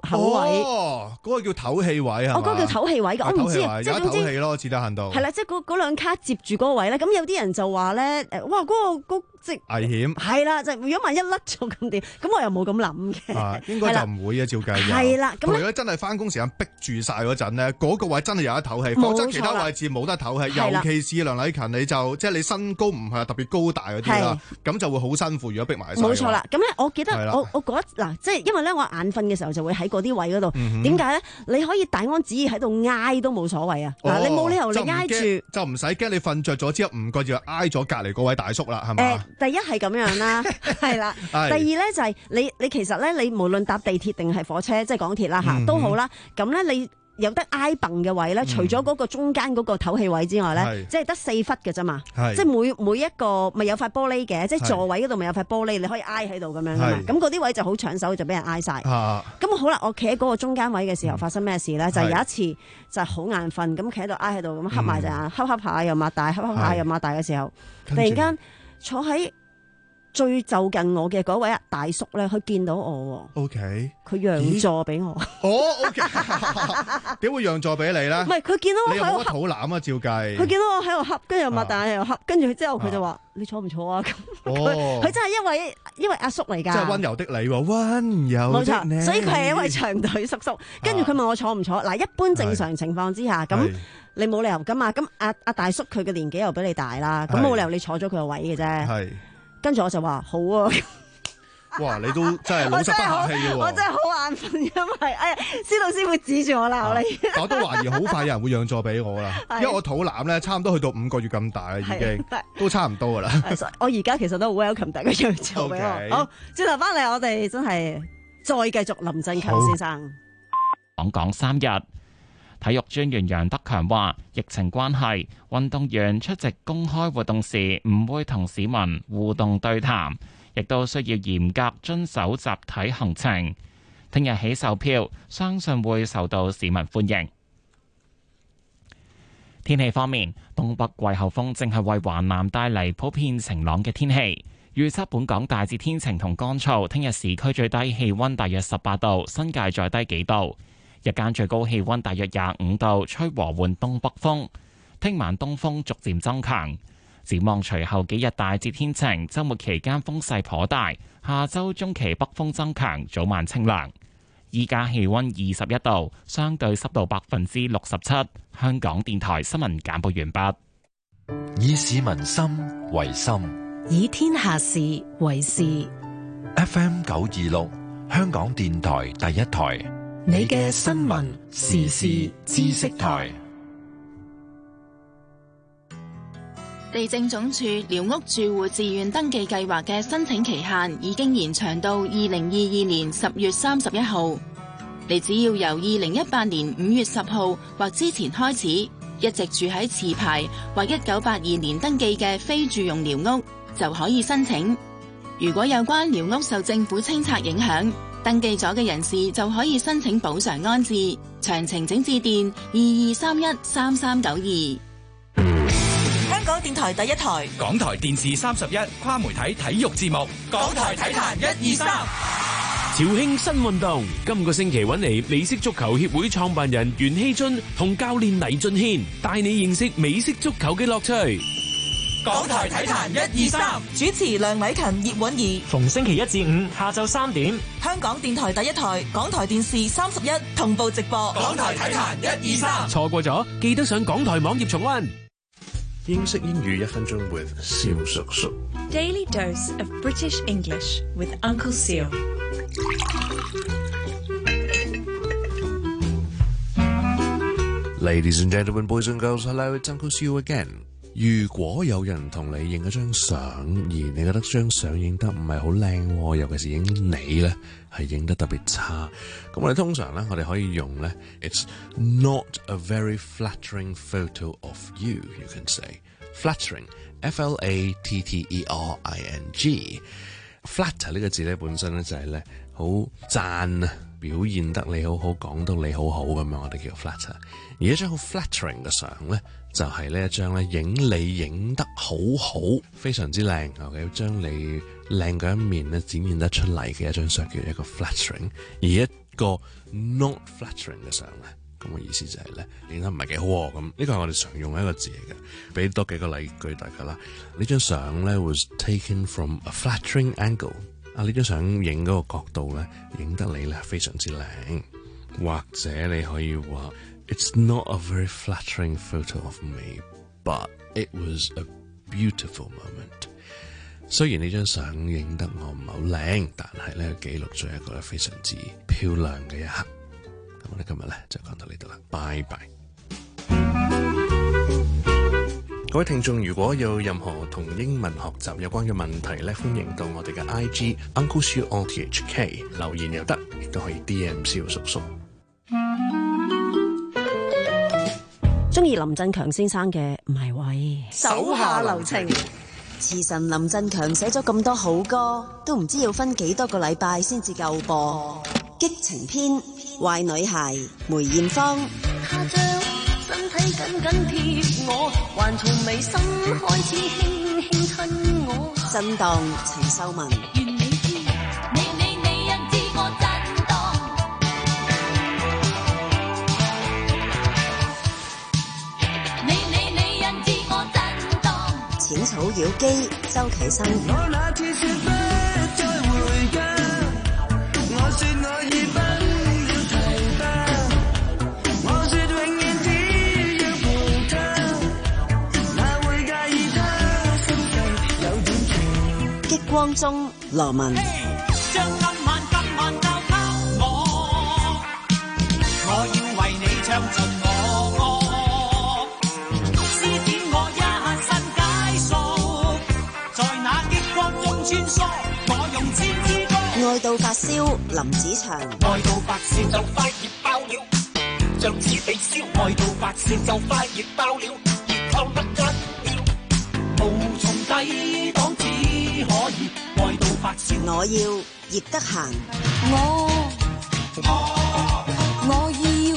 口位。 哦，嗰、嗰個叫唞氣位啊。 哦，嗰、嗰個叫唞氣位嘅，我唔知啊。 即係唞氣咯，只得限度。 係啦，即係嗰嗰兩卡接住嗰個位咧。咁有啲人就話咧，誒，哇，嗰、嗰個嗰即係危險。 係啦，就如果萬一甩咗咁點？咁我又冇咁諗嘅。 啊，應該就唔會啊，照計。 係啦，咁如果真係翻工時間逼住晒嗰陣咧，嗰、嗰個位真係有得唞氣，否則其他位置冇得唞氣。尤其是梁禮勤，你就即係你身高唔係特別高大嗰啲啦，咁就會好辛苦。如果逼埋晒。 冇錯啦，咁咧，我記得我我嗰嗱，即係因為咧，我眼瞓嘅時候就會喺嗰啲位嗰度。點解咧？你可以大安旨意喺度挨都冇所謂啊！嗱、哦，你冇理由你挨住， 就唔使驚你瞓着咗之後唔覺就挨咗隔離嗰位大叔啦，係咪？誒， 第一係咁樣啦，係啦。第二咧就係你你其實咧，你無論搭地鐵定係火車，即係港鐵啦嚇，都好啦。咁咧你。有得挨蹦嘅位咧，除咗嗰個中間嗰個唞氣位之外咧，嗯、即係得四忽嘅啫嘛。即係每每一個咪有塊玻璃嘅，即係座位嗰度咪有塊玻璃，你可以挨喺度咁樣噶嘛。咁嗰啲位就好搶手，就俾人挨晒。咁、啊、好啦，我企喺嗰個中間位嘅時候，發生咩事咧？就係、有一次就係好眼瞓，咁企喺度挨喺度，咁瞌埋隻眼，瞌瞌下又擘大，瞌瞌下又擘大嘅時候，突然間坐喺最就近我嘅嗰位大叔咧，佢見到我，OK，佢讓座俾我。 哦，OK，點會讓座俾你咧？ 唔係佢見到我喺度你肚腩啊，照計。 佢見到我喺度恰，跟住又擘大又恰，跟住之後佢就話、啊：你坐唔坐啊？咁佢佢真係一位一位阿叔嚟㗎。即係溫柔的你喎，溫柔的你。冇錯，所以佢係一位長腿叔叔。跟住佢問我坐唔坐？嗱，一般正常情況之下，咁你冇理由㗎嘛。咁阿阿大叔佢嘅年紀又比你大啦，咁冇理由你坐咗佢個位嘅啫。係。跟住我就話好啊！ 哇，你都真係老實不客氣嘅喎！ 我真係好眼瞓，因為哎呀，施老師會指住我鬧你。 我都懷疑好快有人會讓座俾我啦，因為我肚腩咧差唔多去到五個月咁大啦，已經都差唔多噶啦。 我而家其實都好 welcome 大家讓座俾我。Okay. 好，轉頭翻嚟，我哋真係再繼續林振強先生講講三日。體育專員楊德強話：疫情關係，運動員出席公開活動時唔會同市民互動對談，亦都需要嚴格遵守集體行程。聽日起售票，相信會受到市民歡迎。天氣方面，東北季候風正係為華南帶嚟普遍晴朗嘅天氣。預測本港大致天晴同乾燥，聽日市區最低氣溫大約十八度，新界再低幾度。日間最高氣溫大約廿五度，吹和緩東北風。聽晚東風逐漸增強。展望隨後幾日大致天晴，周末期間風勢頗大。下周中期北風增強，早晚清涼。依家氣溫二十一度，相對濕度百分之六十七。香港電台新聞簡報完畢。 以市民心為心， 以天下事為事。 F M 九二六，香港電台第一台。 你嘅新聞時事知識台。 地政總署寮屋住戶自願登記計劃嘅申請期限已經延長到二零二二年十月三十一號。你只要由二零一八年五月十號或之前開始，一直住喺持牌或一九八二年登記嘅非住用寮屋，就可以申請。如果有關寮屋受政府清拆影響，登記咗嘅人士就可以申請補償安置，詳情請致電二二三一三三九二。 香港電台第一台， 港台電視三十一跨媒體體育節目，港台體壇一二三。 潮興新運動，今個星期揾嚟美式足球協會創辦人袁希津同教練黎俊軒，帶你認識美式足球嘅樂趣。 港台體壇一二三，主持梁偉勤、葉韻儀， 逢星期一至五下晝三點， 香港電台第一台、港台電視三十一同步直播。港台體壇一二三， 錯過咗記得上港台網頁重溫。 英式英語一分鐘 with 蕭叔叔。 Daily dose of British English with Uncle Seal。 Ladies and gentlemen, boys and girls, hello, it's Uncle Seal again。如果有人同你影一張相，而你覺得張相影得唔係好靚，尤其是影你咧係影得特別差，咁我哋通常咧，我哋可以用咧 It's not a very flattering photo of you. You can say flattering, F L A T T E R I N G。Flatter 呢個字咧本身咧就係咧好讚啊，表現得你好好，講到你好好咁樣，我哋叫 flatter。而一張好 flattering 嘅相咧，就係呢一張咧影你影得好好，非常之靚 ，OK， 將你靚嘅一面咧展現得出嚟嘅一張相，叫一個 flattering。而一個 not flattering 嘅相咧？咁嘅意思就係咧，影得唔係幾好喎。咁呢個係我哋常用嘅一個字嚟嘅，俾多幾個例句大家啦。呢張相咧 was taken from a flattering angle。啊，呢張相影嗰個角度咧，影得你咧非常之靚。或者你可以話 It's not a very flattering photo of me, but it was a beautiful moment。雖然呢張相影得我唔係好靚，但係咧記錄咗一個非常之漂亮嘅一刻。咁我哋今日咧就講到呢度啦，拜拜。各位聽眾，如果有任何同英文學習有關嘅問題咧，歡迎到我哋嘅 I G Uncle Siu O T H K 留言又得，亦都可以 D M 蕭叔叔。 中意林振強先生嘅唔係喂， 手下留情。 詞神林振強寫咗咁多好歌，都唔知要分幾多個禮拜先至夠播。激情篇，壞女孩，梅艷芳。 他將身體緊緊貼我，還從眉心開始輕輕親我。 震盪，陳秀雯。 願你知，你你你因知我震盪。你你你因知我震盪。 淺草妖姬，周啟生。 我那次說不再回家，我說我已不要提吧，我說永遠只要陪他，哪會介意他心計有點奇。 激光中，羅文。 將今晚今晚交給我，我要為你唱盡我歌，施展我一身解數，在那激光中穿梭，我用千支歌。 愛到發燒，林子祥。 愛到發燒就快熱爆了，像似被燒。愛到發燒就快熱爆了，熱透得緊要，無從抵擋，只可以愛到發燒。 我要葉德嫻。 我我我要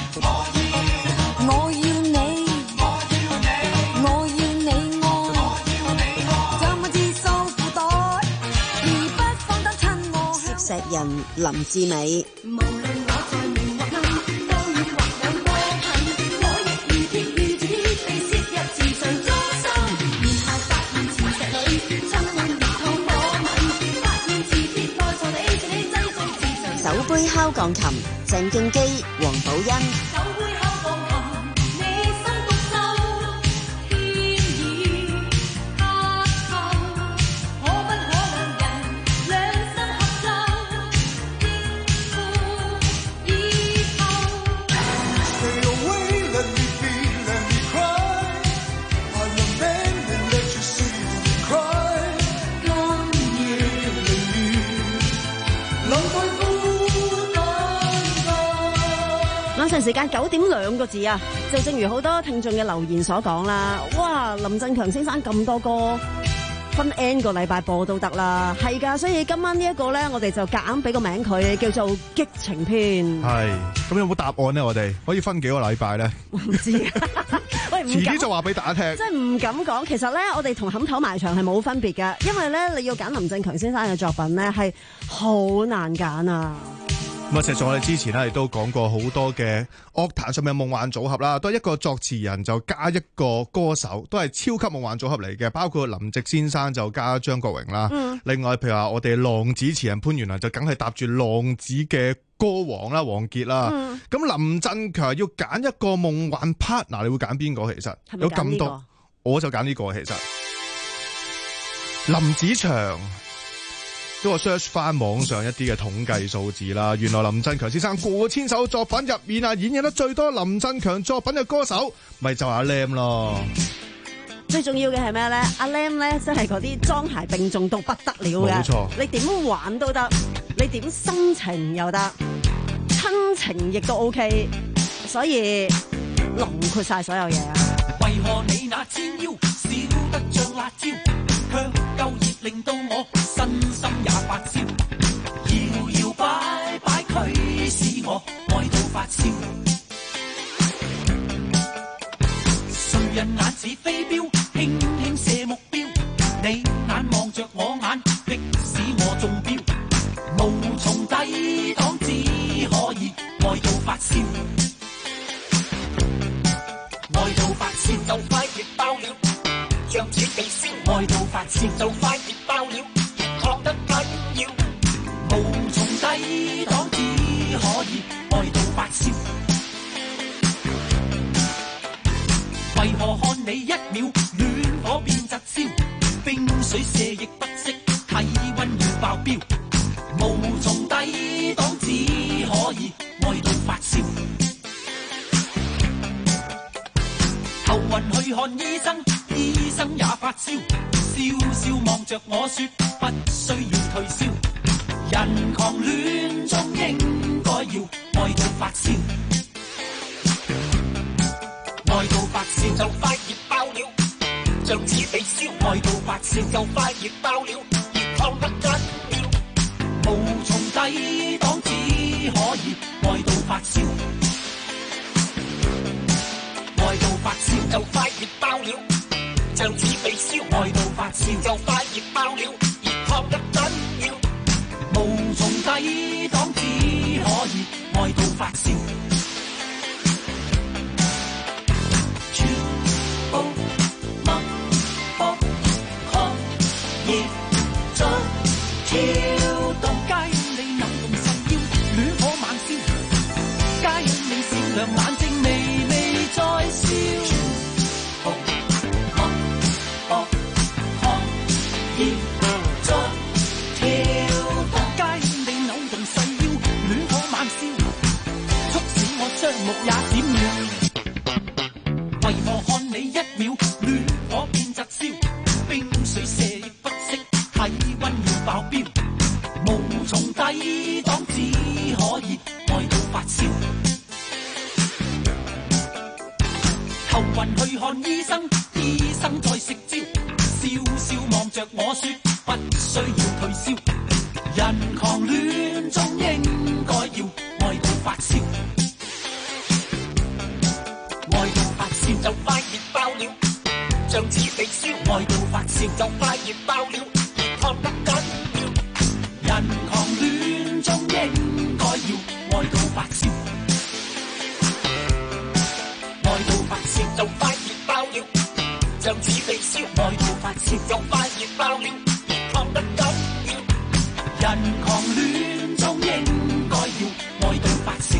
我要你我要你愛，怎麼知收褲袋而不放得親我。 攝石人林志美。 無論我在明或暗，當然或有多近，我亦如貼如住貼地攝入時常中心，然後發現磁石裏親吻熱燙我吻，發現磁鐵內藏你是你製造時常。 手杯敲鋼琴，鄭敬基、黃寶欣。 手杯敲鋼琴，你心獨奏，天意合奏，可不可兩人兩心合奏，應付以後。 Stay away, let me feel, let me cry. I'm a man and let you see me cry. 今夜明月，能否孤單晚上時間九點兩個字啊，就正如好多聽眾嘅留言所講啦。哇，林振強先生咁多歌，分 N 個禮拜播都得啦，係㗎。所以今晚呢一個咧，我哋就夾硬俾個名佢，叫做激情篇。 係，咁有冇答案咧？我哋可以分幾個禮拜咧？ 唔知，喂，唔敢遲啲就話俾大家聽。 即係唔敢講，其實咧，我哋同冚頭埋牆係冇分別嘅，因為咧，你要揀林振強先生嘅作品咧，係好難揀啊。 咁啊，實在我哋之前咧亦都講過好多嘅樂壇上面嘅夢幻組合啦，都係一個作詞人就加一個歌手，都係超級夢幻組合嚟嘅。包括林夕先生就加張國榮啦，嗯、另外譬如話我哋浪子詞人潘源良就梗係搭住浪子嘅歌王啦，王傑啦。咁、嗯、林振強要揀一個夢幻 partner， 你會揀邊個？其實係咪有咁多，我就揀呢個。其實林子祥。都我 search 翻網上一啲嘅統計數字啦，原來林振強先生過千首作品入面啊，演繹得最多林振強作品嘅歌手，咪就係阿 Lam 咯。 最重要嘅係咩咧？阿 Lam 咧真係嗰啲裝鞋並重到不得了嘅， 冇錯。 你點玩都得，你點心情又得，親情亦都 OK， 所以囊括晒所有嘢啊！ 為何你那纖腰少得像辣椒，卻夠熱令到我身心也發燒，搖搖擺擺驅使我愛到發燒。誰人眼似飛鏢，輕輕射目標，你眼望着我眼，迫使我中標，無從抵擋，只燒，愛到發燒就快熱爆了，像似被燒，愛到發燒就快熱爆了，熱燙得緊要，無從抵擋，只可以愛到發燒。為何看你一秒暖火變窒燒，冰水瀉亦不息，體溫要爆標，無從抵擋，只可以愛到發燒。頭暈去看醫生，醫生也發燒，笑笑望着我說不需要退燒，人狂戀中應該要愛到發燒。愛到發燒就快熱爆了，像似被燒，愛到發燒就快熱爆了，熱燙得緊要，無從抵擋，只可以愛到發燒。愛到發燒就快熱爆了，像似被燒，愛到發燒就快熱爆了，熱燙得緊要，無從抵擋，只可以愛到發燒。跳動皆因你扭動細腰，戀火猛燒，皆因你閃亮眼睛微微在笑。哦哦哦，看熱再跳動，皆因你扭動細腰，戀火猛燒，促使我雙目也閃亮。為何看你一秒戀火變窒燒，冰水瀉亦不息，體溫要爆標，無從抵擋，只可以愛到發燒。頭暈去看醫生，醫生在食招，笑笑望着我說不需要退燒，人狂戀中應該要愛到發燒。愛到發燒就快熱爆了，像似被燒，愛到發燒就快熱爆了，熱燙得緊要，人狂戀中應該要愛到發燒。愛到發燒就快熱爆了，像似被燒，愛到發燒就快熱爆了，熱燙得緊要，人狂戀中應該要愛到發燒。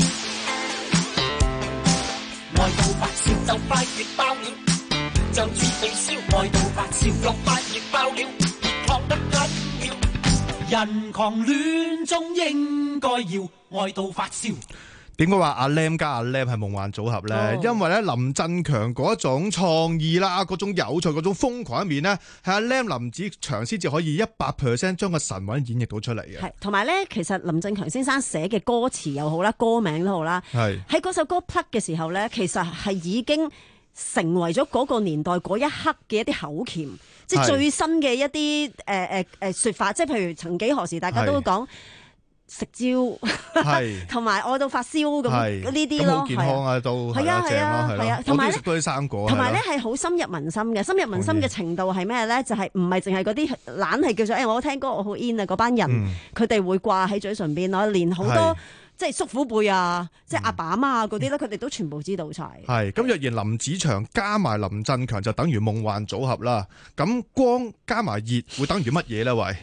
愛到發燒就快熱爆了，像似被燒，愛到發燒就快熱爆了，熱燙得緊要，人狂戀中應該要愛到發燒。 點解話阿 Lam 加阿 Lam 係夢幻組合咧？哦、因為咧林振強嗰一種創意啦，嗰種有趣、嗰種瘋狂一面咧，係阿 Lam 林子祥先至可以一百 percent 將個神韻演繹到出嚟嘅。 係，同埋咧，其實林振強先生寫嘅歌詞又好啦，歌名都好啦，係喺嗰首歌 plug 嘅時候咧，其實係已經成為咗嗰個年代嗰一刻嘅一啲口訣，即係最新嘅一啲誒誒誒説法，即係譬如曾幾何時大家都講食蕉，同埋愛到發燒咁呢啲咯，好健康啊都係啊係啊係啊，同埋咧多啲生果，同埋咧係好深入民心嘅，深入民心嘅程度係咩咧？就係唔係淨係嗰啲懶係叫做誒我聽歌我好 in 啊嗰班人，佢哋會掛喺嘴唇邊咯，連好多即係叔父輩啊，即係阿爸阿媽啊嗰啲咧，佢哋都全部知道晒。係咁，若然林子祥加埋林振強就等於夢幻組合啦。咁光加埋熱會等於乜嘢咧？喂？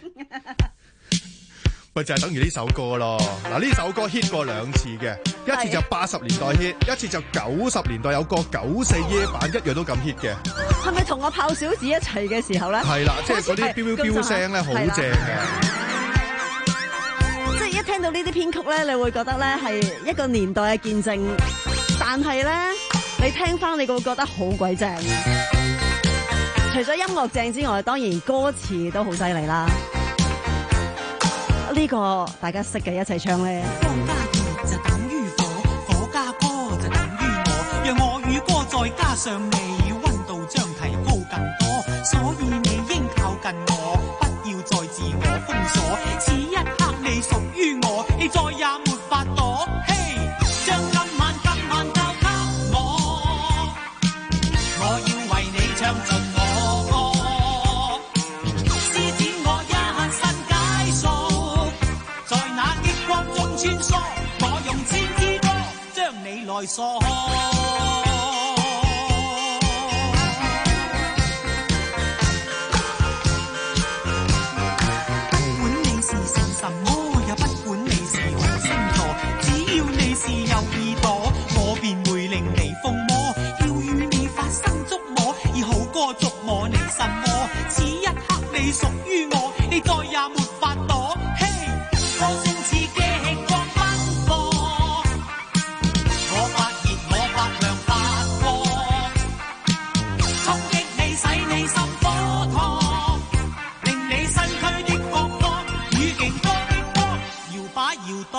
咪就係等於呢首歌咯。嗱，呢首歌 hit 過兩次嘅，一次就八十年代 hit，一次就九十年代有個九四夜版一樣都咁 hit 嘅。係咪同我炮小子一齊嘅時候咧？係啦，即係嗰啲飆飆飆聲咧，好正嘅。即係一聽到呢啲編曲咧，你會覺得咧係一個年代嘅見證，但係咧你聽翻你會覺得好鬼正。除咗音樂正之外，當然歌詞都好犀利啦。呢個大家識嘅一齊唱咧。光加熱就等於火，火加歌就等於我，讓我與歌再加上你，溫度將提高更多，所以你應靠近我，不要再自我封鎖。此一刻你屬於我，你再也沒法躲。嘿，將今晚今晚交給我，我要為你唱盡我歌。穿梭，我用千支歌來鎖。觸摸你什麼？此一刻你屬於我，你再也沒法躲。嘿，歌聲似激光奔放，我發熱我發亮發光，衝擊你使你心火燙，令你身軀的各方與勁多的光搖擺搖蕩。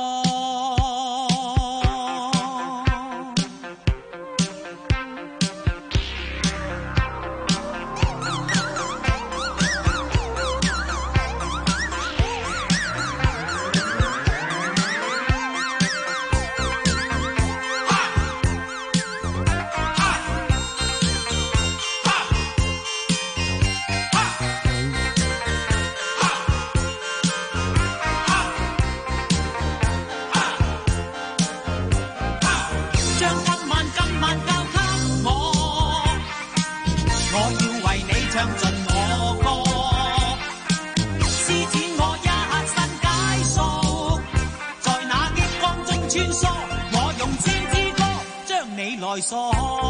來鎖，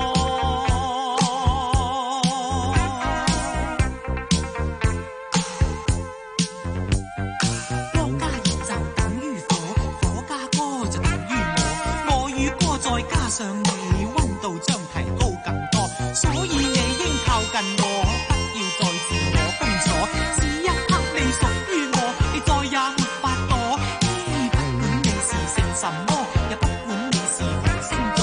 光加熱就等於火，火加歌就等於我，我與歌再加上你，溫度將提高更多，所以你應靠近我，不要再自我封鎖。此一刻你屬於我，你再也沒法躲。不管你是姓什麼，也不管你是何星座。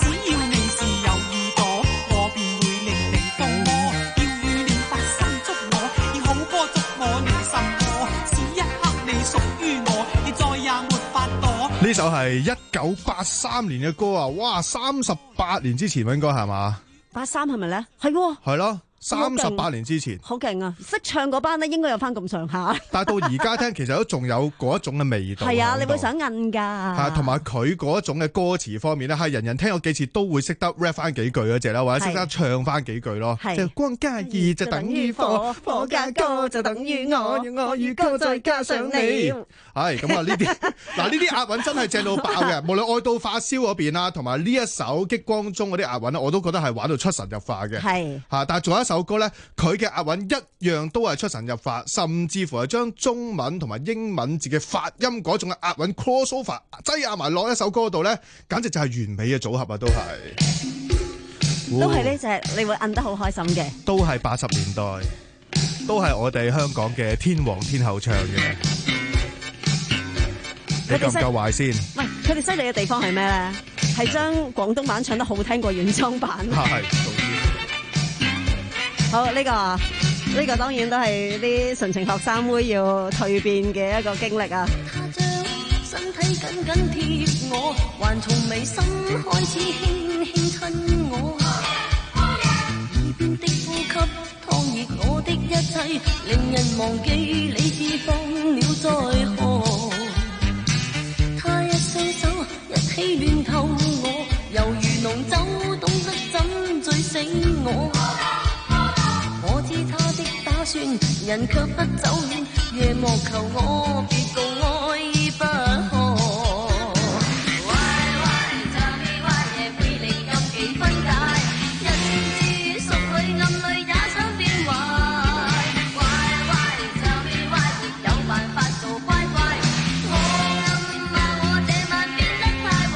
呢首係一九八三年嘅歌啊！哇，三十八年之前應該係嘛？ 八三係咪咧？係喎。係咯。三十八年之前， 好勁啊！識唱嗰班咧，應該有翻咁上下。 但係到而家聽，其實都仲有嗰一種嘅味道。 係啊，你會想摁㗎。 係，同埋佢嗰一種嘅歌詞方面咧，係人人聽過幾次都會識得 rap 翻幾句嗰隻啦，或者識得唱翻幾句咯。即係光加熱就等於火，火加歌就等於我，我與歌再加上你。係咁啊！呢啲嗱呢啲押韻真係正到爆嘅，無論愛到發燒嗰邊啊，同埋呢一首激光中嗰啲押韻咧，我都覺得係玩到出神入化嘅。係嚇，但係仲有一首歌咧，佢嘅押韻一樣都係出神入化，甚至乎係將中文同埋英文字嘅發音嗰種嘅押韻 crossover 擠壓埋落一首歌度咧，簡直就係完美嘅組合啊！都係， 都係呢隻，你會摁得好開心嘅。 都係八十年代，都係我哋香港嘅天王天后唱嘅。你夠唔夠壞先？ 喂，佢哋犀利嘅地方係咩咧？係將廣東版唱得好聽過原裝版。 係。 好，呢、這個呢、這個當然都係啲純情學生妹要蛻變嘅一個經歷啊！他將身體緊緊貼我，還從眉心開始輕輕親我，耳邊的呼吸燙熱我的一切，令人忘記理智放了在河。他一雙手一起亂透我，猶如濃酒懂得怎醉醒我。我知他的打算，人卻不走遠，夜幕求我別共愛不可。Why why tell me why 夜會靈暗幾分解，一知熟裏暗裏也想變壞。Why why tell me why 沒有辦法做乖乖，我暗罵我這晚變得太壞。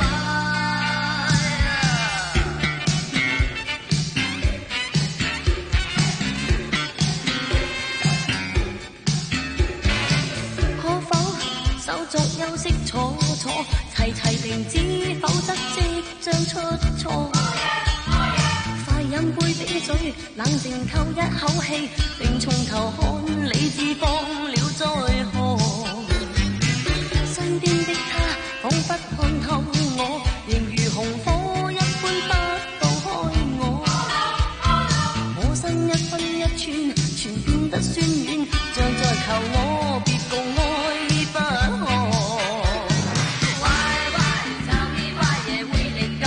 作休息坐坐，齊齊停止，否則即將出錯。快飲杯冰水，冷靜透一口氣，並從頭看理智放了在河。身邊的他彷彿看透我，仍如紅火一般不放開我。我身一分一寸，全變得酸軟，像在求我別共愛不可。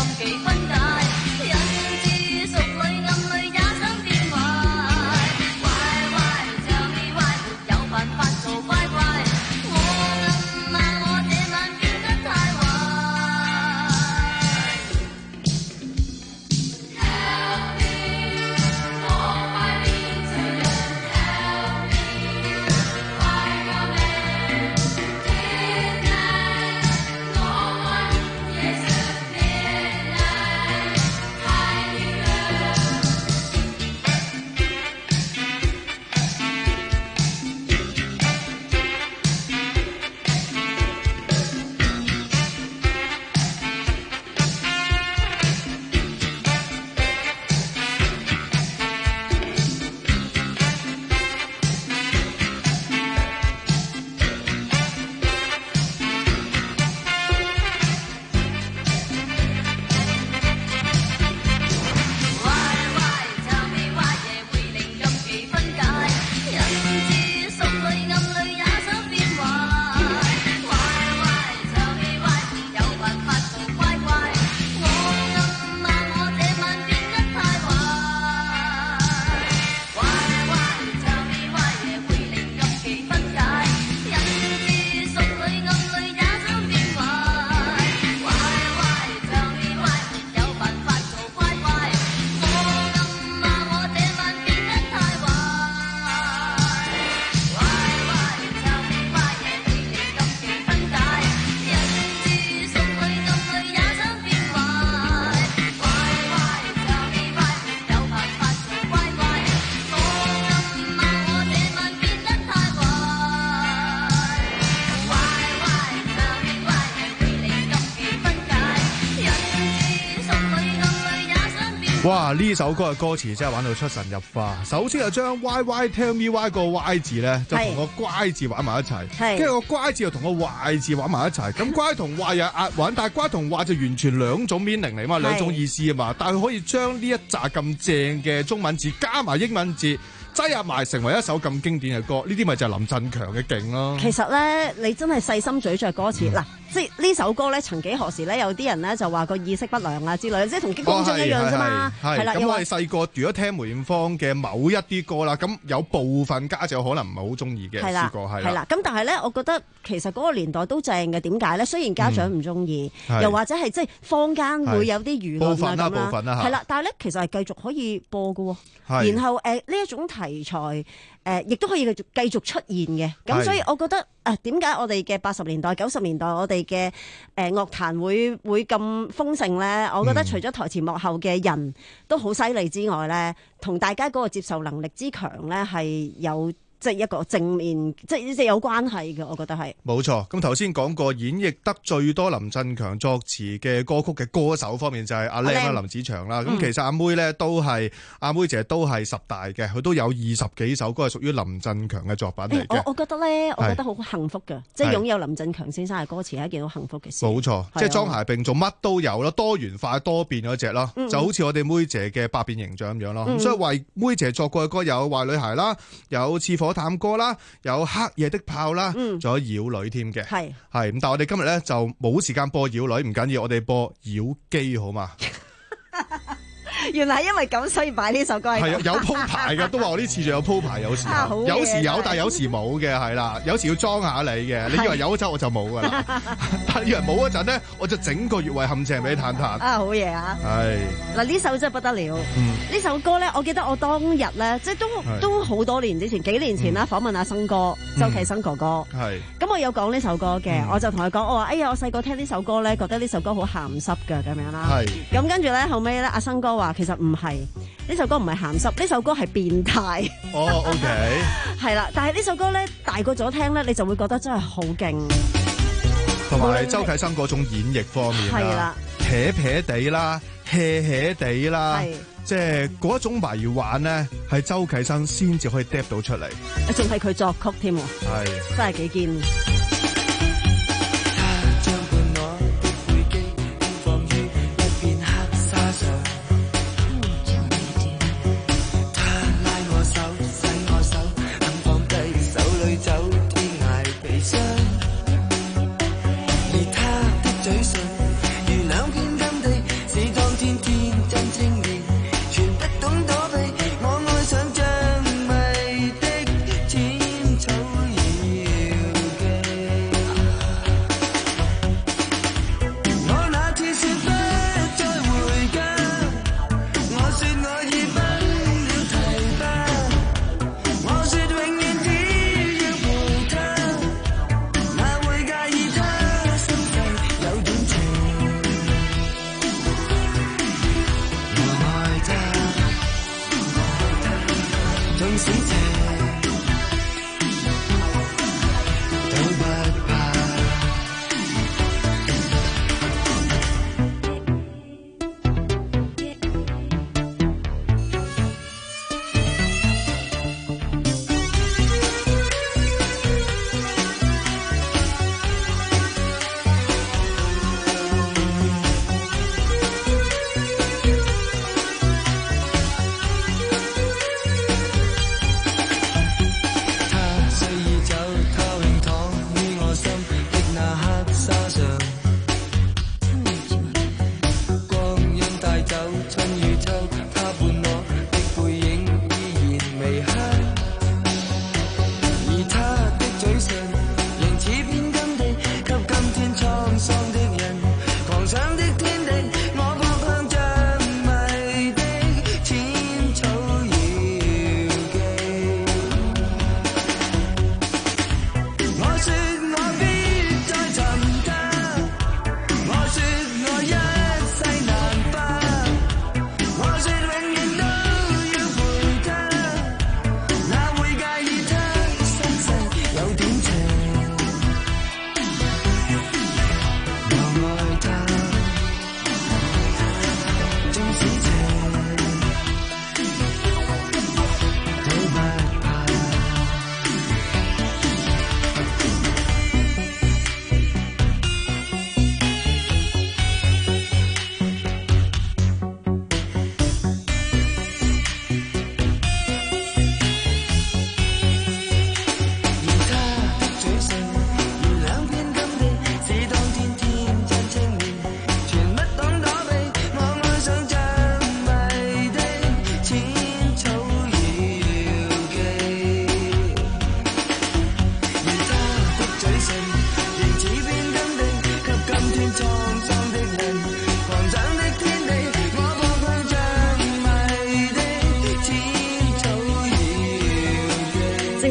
哇！呢首歌嘅歌詞真係玩到出神入化。首先就將 Y Y Tell Me Why 個 Y 字咧，就同個乖字玩埋一齊，跟住個乖字又同個壞字玩埋一齊。咁乖同壞又押韻，但係乖同壞就完全兩種 meaning 嚟嘛，兩種意思啊嘛。但係佢可以將呢一紮咁正嘅中文字加埋英文字，擠入埋成為一首咁經典嘅歌，呢啲咪就係林振強嘅勁咯。 其實咧，你真係細心咀嚼歌詞嗱。嗯即係呢首歌咧，曾幾何時咧，有啲人咧就話個意識不良啊之類，即係同激光中一樣啫嘛。係啦， 咁我哋細個如果聽梅艷芳嘅某一啲歌啦，咁有部分家長可能唔係好中意嘅，試過係啦。咁但係咧，我覺得其實嗰個年代都正嘅。點解咧？雖然家長唔中意，又或者係即係坊間會有啲輿論啊咁啦，部分啦，係啦。但係咧，其實係繼續可以播嘅。然後誒呢一種題材誒，亦都可以繼續繼續出現嘅。咁所以我覺得誒點解我哋嘅八十年代、九十年代我哋嘅誒樂壇會會咁豐盛咧？我覺得除咗台前幕後嘅人都好犀利之外咧，同大家嗰個接受能力之強咧，係有即係一個正面，即係即係有關係嘅。我覺得係冇錯。咁頭先講過演繹得最多林振強作詞嘅歌曲嘅歌手方面就係阿靚啦、林子祥啦。咁、嗯、其實阿妹咧都係阿妹姐都係十大嘅，佢都有二十幾首歌係屬於林振強嘅作品嚟嘅、欸。我我覺得咧，我覺得好幸福嘅，即係擁有林振強先生嘅歌詞係一件好幸福嘅事。冇錯，即係裝鞋並做乜都有咯，多元化多變嗰隻咯，嗯、就好似我哋妹姐嘅百變形象咁樣咯。咁、嗯、所以為妹姐作過嘅歌有壞女孩啦，有似火探歌啦，有黑夜的炮啦，仲、嗯、有妖女添嘅，係係咁。但係我哋今日咧就冇時間播妖女，唔緊要，我哋播妖姬好嘛？ 原來係因為咁，所以擺呢首歌係。係啊，有鋪排嘅，都話我呢次仲有鋪排，有時候、啊、有時有，但係有時冇嘅，係啦，有時要裝下你嘅。你以為有嗰陣我就冇噶啦，但係以為冇嗰陣咧，我就整個越位陷阱俾你探探。啊，好嘢啊！係嗱，呢首真係不得了。呢、嗯、首歌咧，我記得我當日咧，即係都都好多年之前，幾年前啦，訪、嗯、問阿生哥，周啟生哥哥。係、嗯。咁我有講呢首歌嘅、嗯，我就同佢講，我話哎呀，我細個聽呢首歌咧，覺得呢首歌好鹹濕噶咁樣啦。係。咁跟住咧，後尾咧，阿生哥話。其實唔係，呢首歌唔係鹹濕，呢首歌係變態。哦、oh，OK， 係啦，但係呢首歌咧，大個咗聽咧，你就會覺得真係好勁。同埋周啟生嗰種演繹方面啦，係啦，撇撇地啦，hea hea地啦，即係嗰一種迷幻咧，係周啟生先至可以 drop 到出嚟。仲係佢作曲添，係真係幾堅。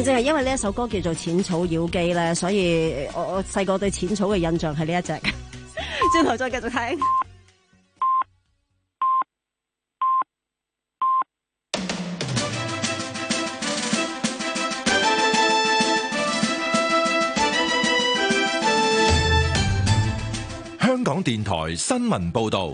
正係因為呢一首歌叫做《淺草妖姬》咧，所以我我細個對淺草嘅印象係呢一隻。轉頭再繼續聽。 香港電台新聞報道。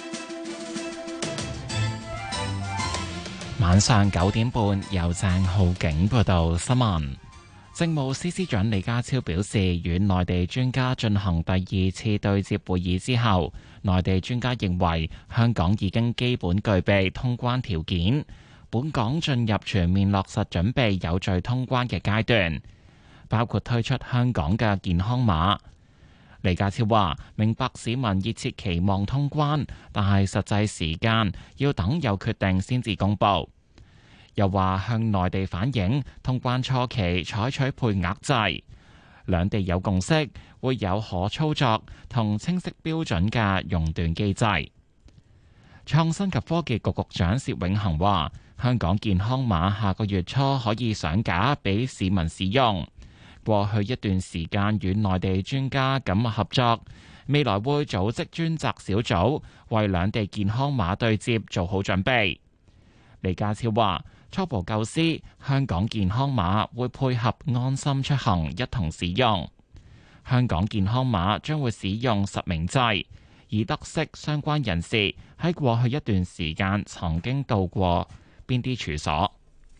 晚上九點半，由鄭浩景報道新聞。政務司司長李家超表示，與內地專家進行第二次對接會議之後，內地專家認為香港已經基本具備通關條件，本港進入全面落實準備有序通關嘅階段，包括推出香港嘅健康碼。李家超話：明白市民熱切期望通關，但係實際時間要等有決定先至公佈。又話向內地反映，通關初期採取配額制，兩地有共識，會有可操作同清晰標準嘅熔斷機制。創新及科技局局長薛永恒話：香港健康碼下個月初可以上架俾市民使用。過去一段時間與內地專家緊密合作，未來會組織專責小組為兩地健康碼對接做好準備。李家超話：初步構思，香港健康碼會配合安心出行一同使用。香港健康碼將會使用實名制，以得悉相關人士喺過去一段時間曾經到過邊啲處所。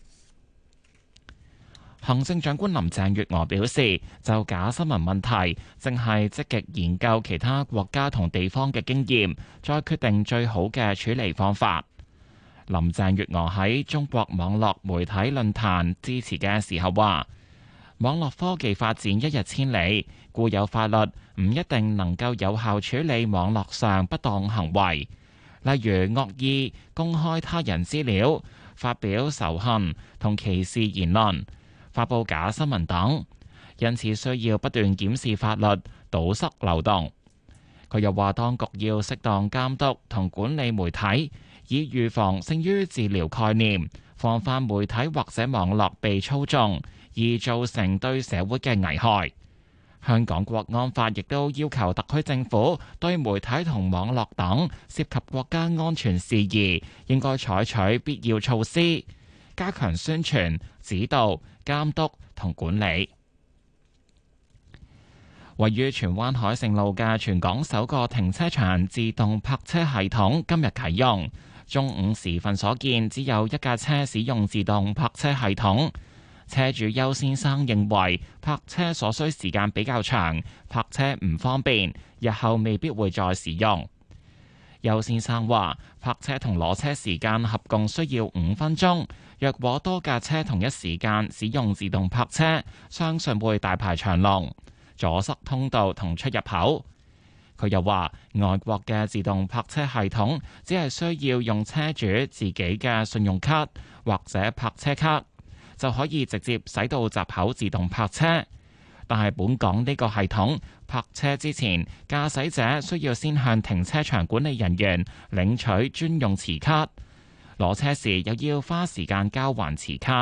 行政長官林鄭月娥表示，就假新聞問題，正係積極研究其他國家同地方嘅經驗，再決定最好嘅處理方法。林鄭月娥喺中國網絡媒體論壇致辭嘅時候話：網絡科技發展一日千里，固有法律唔一定能夠有效處理網絡上不當行為，例如惡意公開他人資料、發表仇恨同歧視言論、發布假新聞等，因此需要不斷檢視法律，堵塞漏洞。佢又話，當局要適當監督同管理媒體，以預防勝於治療概念，防範媒體或者網絡被操縱而造成對社會嘅危害。香港國安法亦都要求特區政府對媒體同網絡等涉及國家安全事宜，應該採取必要措施，加強宣傳、指導、監督同管理。位於荃灣海盛路嘅全港首個停車場自動泊車系統今日啟用。中午時分所見，只有一架車使用自動泊車系統。車主邱先生認為泊車所需時間比較長，泊車唔方便，日後未必會再使用。邱先生話：泊車同攞車時間合共需要五分鐘，若果多架車同一時間使用自動泊車，相信會大排長龍，阻塞通道同出入口。佢又話：外國嘅自動泊車系統只係需要用車主自己嘅信用卡或者泊車卡，就可以直接駛到閘口自動泊車。但係本港呢個系統，泊車之前，駕駛者需要先向停車場管理人員領取專用持卡，攞車時又要花時間交還持卡。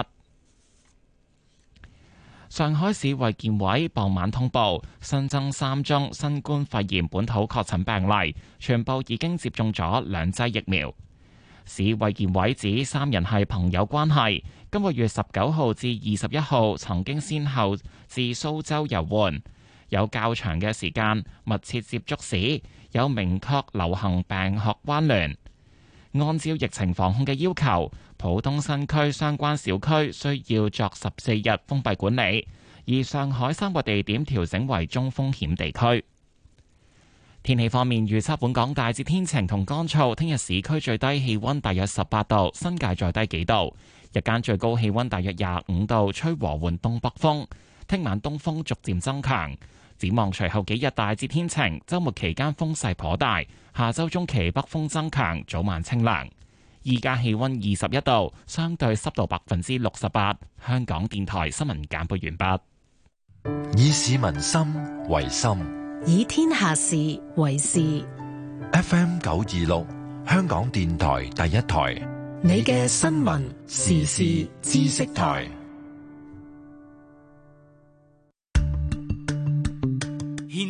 上海市衛健委傍晚通報新增三宗新冠肺炎本土確診病例，全部已經接種咗兩劑疫苗。市衛健委指三人係朋友關係，今個月十九號至二十一號曾經先後至蘇州遊玩，有較長嘅時間密切接觸史，有明確流行病學關聯。按照疫情防控嘅要求，浦東新區相關小區需要作十四日封閉管理，而上海三個地點調整為中風險地區。天氣方面預測，本港大致天晴同乾燥，聽日市區最低氣溫大約十八度，新界再低幾度，日間最高氣溫大約廿五度，吹和緩東北風。聽晚東風逐漸增強。展望隨後幾日大致天晴，週末期間風勢頗大，下週中期北風增強，早晚清涼。依家氣溫二十一度，相對濕度百分之六十八。香港電台新聞簡報完畢。以市民心為心， 以天下事為事。 F M 九二六，香港電台第一台， 你嘅新聞時事知識台。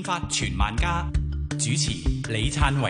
發傳萬家，主持李燦榮。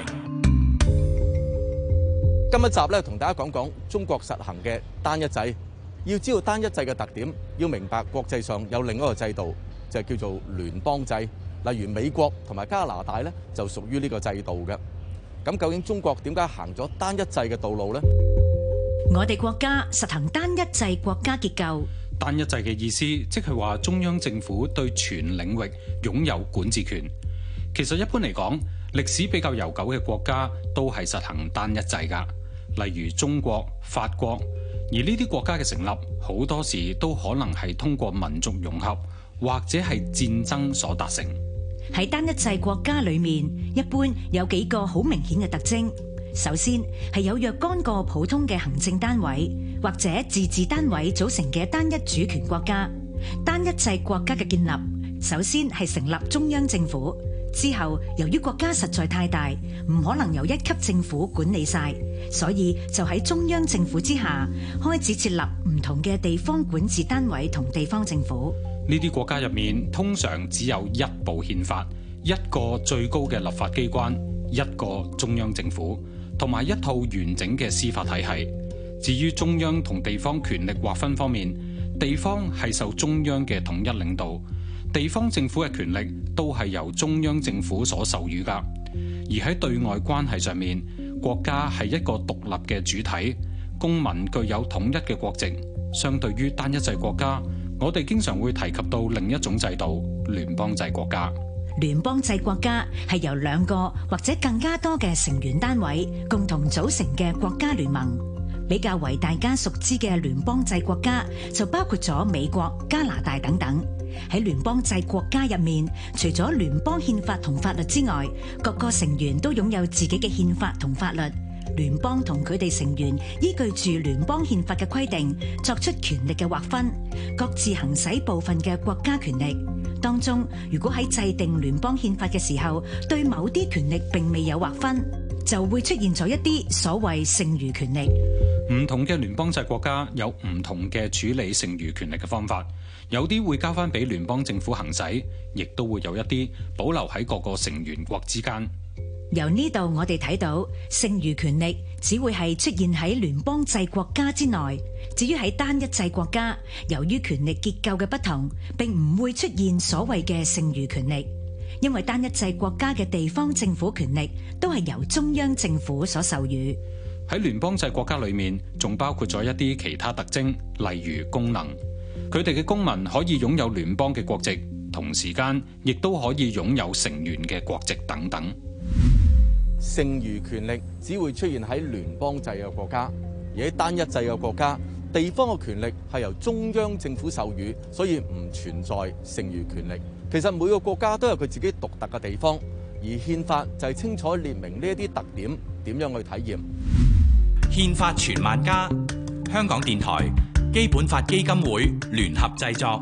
今一集咧，同大家講講中國實行嘅單一制。要知道單一制嘅特點，要明白國際上有另一個制度，就係叫做聯邦制。例如美國同埋加拿大咧，就屬於呢個制度嘅。咁究竟中國點解行咗單一制嘅道路呢？ 我哋國家實行單一制國家結構。 單一制嘅意思，即係話中央政府對全領域擁有管治權。其實一般嚟講，歷史比較悠久嘅國家都係實行單一制㗎，例如中國、法國。而呢啲國家嘅成立，好多時都可能係通過民族融合或者係戰爭所達成。 喺單一制國家裏面，一般有幾個好明顯嘅特徵。首先係有若干個普通嘅行政單位或者自治單位組成嘅單一主權國家。單一制國家嘅建立，首先係成立中央政府，之後由於國家實在太大，唔可能由一級政府管理晒，所以就喺中央政府之下開始設立唔同嘅地方管治單位同地方政府。 呢啲國家入面通常只有一部憲法，一個最高嘅立法機關，一個中央政府，同埋一套完整嘅司法體系。至於中央同地方權力劃分方面，地方係受中央嘅統一領導，地方政府嘅權力都係由中央政府所授予㗎。而喺對外關係上面，國家係一個獨立嘅主體，公民具有統一嘅國籍。相對於單一制國家，我哋經常會提及到另一種制度——聯邦制國家。 聯邦制國家係由兩個或者更加多嘅成員單位共同組成嘅國家聯盟。比較為大家熟知嘅聯邦制國家就包括咗美國、加拿大等等。喺聯邦制國家入面，除咗聯邦憲法同法律之外，各個成員都擁有自己嘅憲法同法律。聯邦同佢哋成員依據住聯邦憲法嘅規定，作出權力嘅劃分，各自行使部分嘅國家權力。當中，如果喺制定聯邦憲法嘅時候，對某啲權力並未有劃分，就會出現咗一啲所謂剩餘權力。 唔同嘅聯邦制國家有唔同嘅處理剩餘權力嘅方法，有啲會交翻俾聯邦政府行使，亦都會有一啲保留喺各個成員國之間。 由呢度我哋睇到，剩餘權力只會係出現喺聯邦制國家之內。至於喺單一制國家，由於權力結構嘅不同，並唔會出現所謂嘅剩餘權力，因為單一制國家嘅地方政府權力都係由中央政府所授予。 喺聯邦制國家裏面，仲包括咗一啲其他特徵，例如功能。佢哋嘅公民可以擁有聯邦嘅國籍，同時間亦都可以擁有成員嘅國籍等等。 剩餘權力只會出現喺聯邦制嘅國家，而喺單一制嘅國家，地方嘅權力係由中央政府授予，所以唔存在剩餘權力。其實每個國家都有佢自己獨特嘅地方，而憲法就係清楚列明呢一啲特點點樣去體驗。 憲法傳萬家，香港電台基本法基金會聯合製作。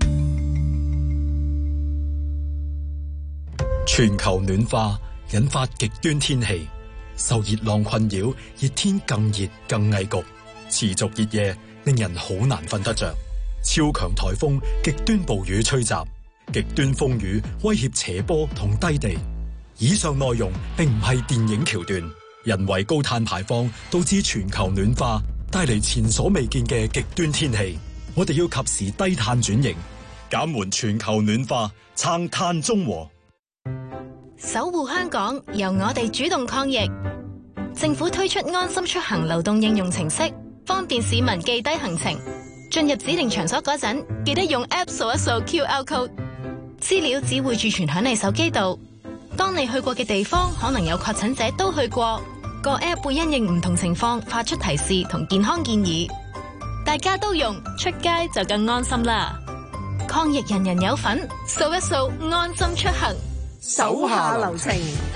全球暖化引發極端天氣，受熱浪困擾，熱天更熱更危局，持續熱夜令人好難瞓得着。超強颱風、極端暴雨吹襲，極端風雨威脅斜坡同低地。以上內容並唔係電影橋段。人為高碳排放導致全球暖化，帶嚟前所未見嘅極端天氣。我哋要及時低碳轉型，減緩全球暖化，撐碳中和。 守護香港，由我哋主動抗疫。政府推出安心出行流動應用程式，方便市民記低行程。進入指定場所嗰陣，記得用 App 掃一掃 Q R code， 資料只會儲存響你手機度。當你去過嘅地方可能有確診者都去過，個 App 會因應唔同情況發出提示同健康建議。大家都用，出街就更安心啦！抗疫人人有份，掃一掃安心出行， 手下留情。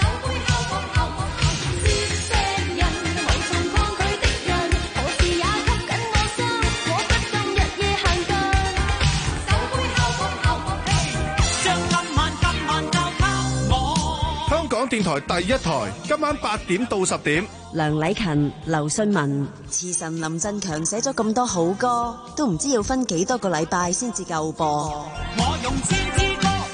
電台第一台，今晚八點到十點， 梁禮勤、劉信文。 詞神林振強寫咗咁多好歌，都唔知要分幾多個禮拜先至夠播。 我用千支歌將你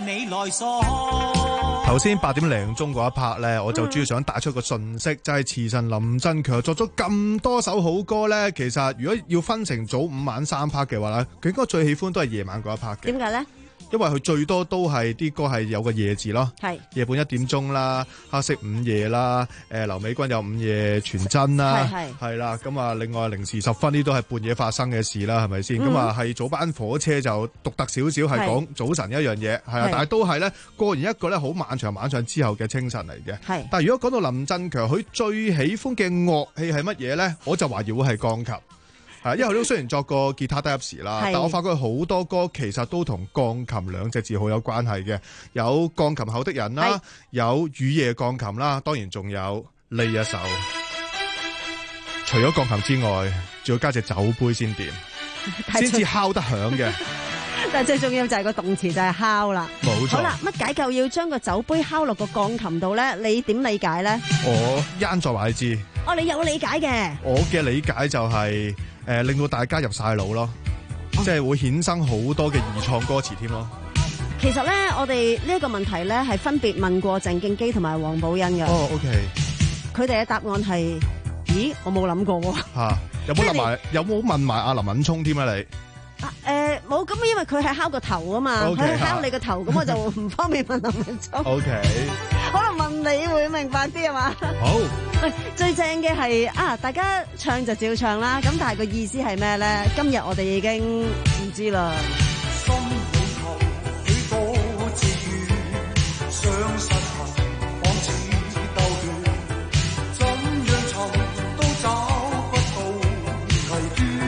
你來鎖。 頭先八點零鐘嗰一 part 咧，我就主要想帶出個訊息，就係詞神林振強作咗咁多首好歌咧。其實如果要分成早午晚三 part 嘅話咧，佢應該最喜歡都係夜晚嗰一 part 嘅。 點解咧？ 因為佢最多都係啲歌係有個夜字咯， 係夜半一點鐘啦，黑色午夜啦，誒劉美君有午夜傳真啦， 係係啦，咁啊另外零時十分呢都係半夜發生嘅事啦，係咪先？咁啊係早班火車就獨特少少，係講早晨一樣嘢，係啊，但係都係咧過完一個咧好漫長漫長之後嘅清晨嚟嘅。係，但係如果講到林振強，佢最喜歡嘅樂器係乜嘢咧？我就懷疑會係鋼琴。係，因為佢都雖然作過吉他 dance 啦，但我發覺好多歌其實都同鋼琴兩隻字好有關係嘅，有鋼琴後的人啦，有雨夜鋼琴啦，當然仲有呢一首。除咗鋼琴之外，仲要加隻酒杯先掂，先至敲得響嘅。 但係最重要就係個動詞就係敲啦。 冇錯。 好啦，乜解救要將個酒杯敲落個鋼琴度咧？你點理解咧？ 我一陣再話你知。 哦，你有理解嘅。 我嘅理解就係、是、誒、呃、令到大家入晒腦咯，哦、即係會衍生好多嘅二創歌詞添咯。 其實咧，我哋呢一個問題咧係分別問過鄭敬基同埋黃寶欣嘅。 哦 ，OK。 佢哋嘅答案係，咦，我冇諗過喎。 嚇、啊，有冇問埋？有冇問埋阿林敏聰添啊？你？ 啊誒冇咁，因為佢係敲個頭啊嘛，佢係、okay, 敲你個頭，咁、啊、我就唔方便問林敏聰。O K， 可能問你會明白啲啊嘛。好，喂，最正嘅係啊，大家唱就照唱啦，咁但係個意思係咩咧？今日我哋已經唔知啦。心裏頭幾多志願，想實行往似鬥斷，怎樣尋都找不到危端。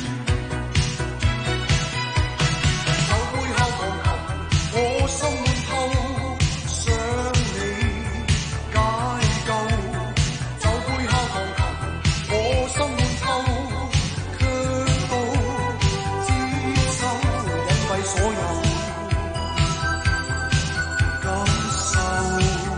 我心滿透，想你解救。酒杯敲鋼琴，我心滿透，卻道接受隱蔽所有感受。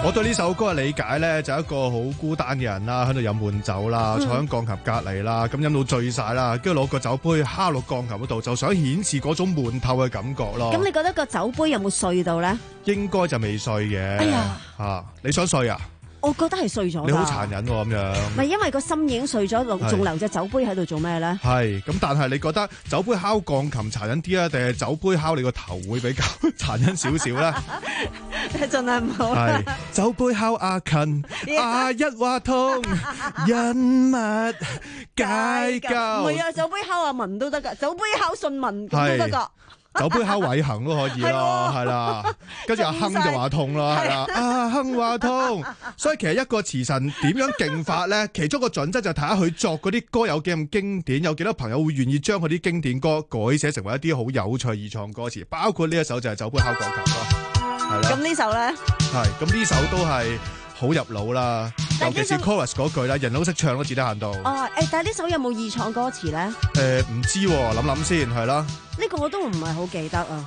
我對呢首歌嘅理解咧，就係一個好孤單嘅人啦，喺度飲悶酒啦，坐喺鋼琴隔離啦，咁飲到醉晒啦，跟住攞個酒杯敲落鋼琴嗰度，就想顯示嗰種悶透嘅感覺咯。 咁你覺得個酒杯有冇碎到咧？ 應該就未碎嘅。 哎呀， 啊，你想碎啊？ 我覺得係碎咗。 你好殘忍喎咁樣。 唔係因為個心已經碎咗，仲留隻酒杯喺度做咩咧？ 係咁，但係你覺得酒杯敲鋼琴殘忍啲啊，定係酒杯敲你個頭會比較殘忍少少咧？ 真係唔好。 係酒杯敲阿近，阿一話痛，人物解救。 唔係啊，酒杯敲阿文都得㗎，酒杯敲信文咁都得㗎。 酒杯敲偉恒都可以咯，係啦。跟住阿亨就話痛啦，係啦。阿亨話痛，所以其實一個詞神點樣勁法咧？其中個準則就睇下佢作嗰啲歌有幾咁經典，有幾多朋友會願意將佢啲經典歌改寫成為一啲好有趣二創歌詞，包括呢一首就係酒杯敲鋼琴咯，係啦。 咁呢首咧？係， 咁呢首都係好入腦啦，尤其是 chorus 嗰句啦，人都識唱咯，只得限度。 哦，誒，但係呢首有冇二創歌詞咧？ 誒，唔知喎，諗諗先，係啦。 呢個我都唔係好記得啊。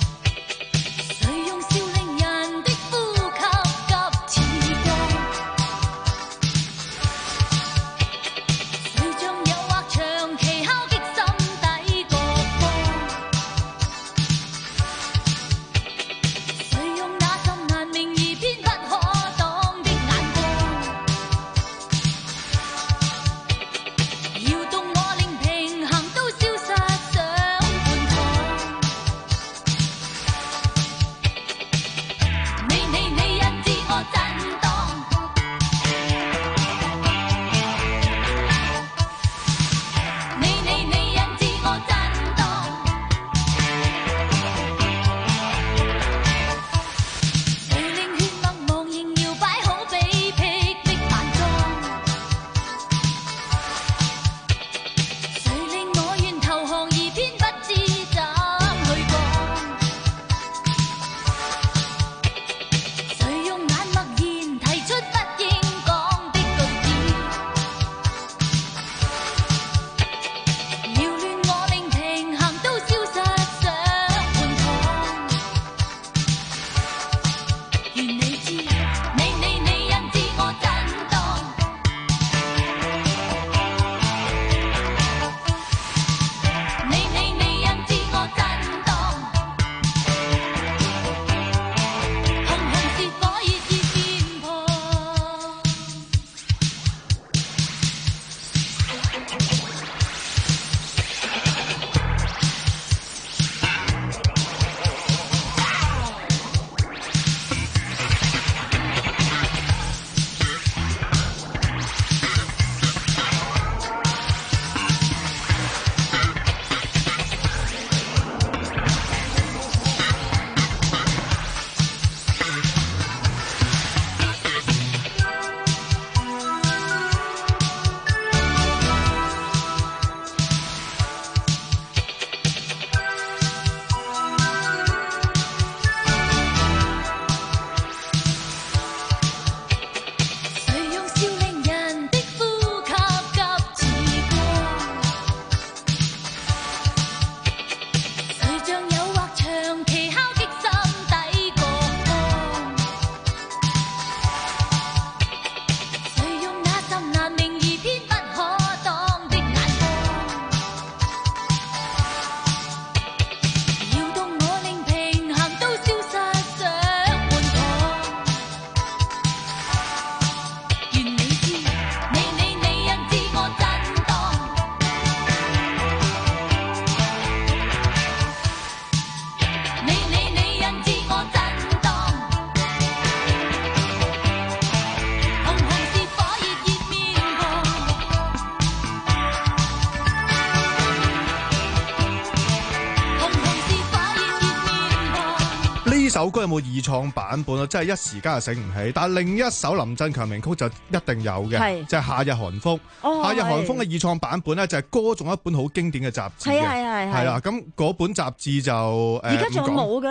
首歌有冇二創版本啊？真係一時間又醒唔起。但係另一首林振強名曲就一定有嘅，就係《夏日寒風》。 哦， 夏日寒風嘅二創版本咧，就係歌頌一本好經典嘅雜誌嘅。 係係係係啦，咁嗰本雜誌就誒， 而家仲有冇嘅咧？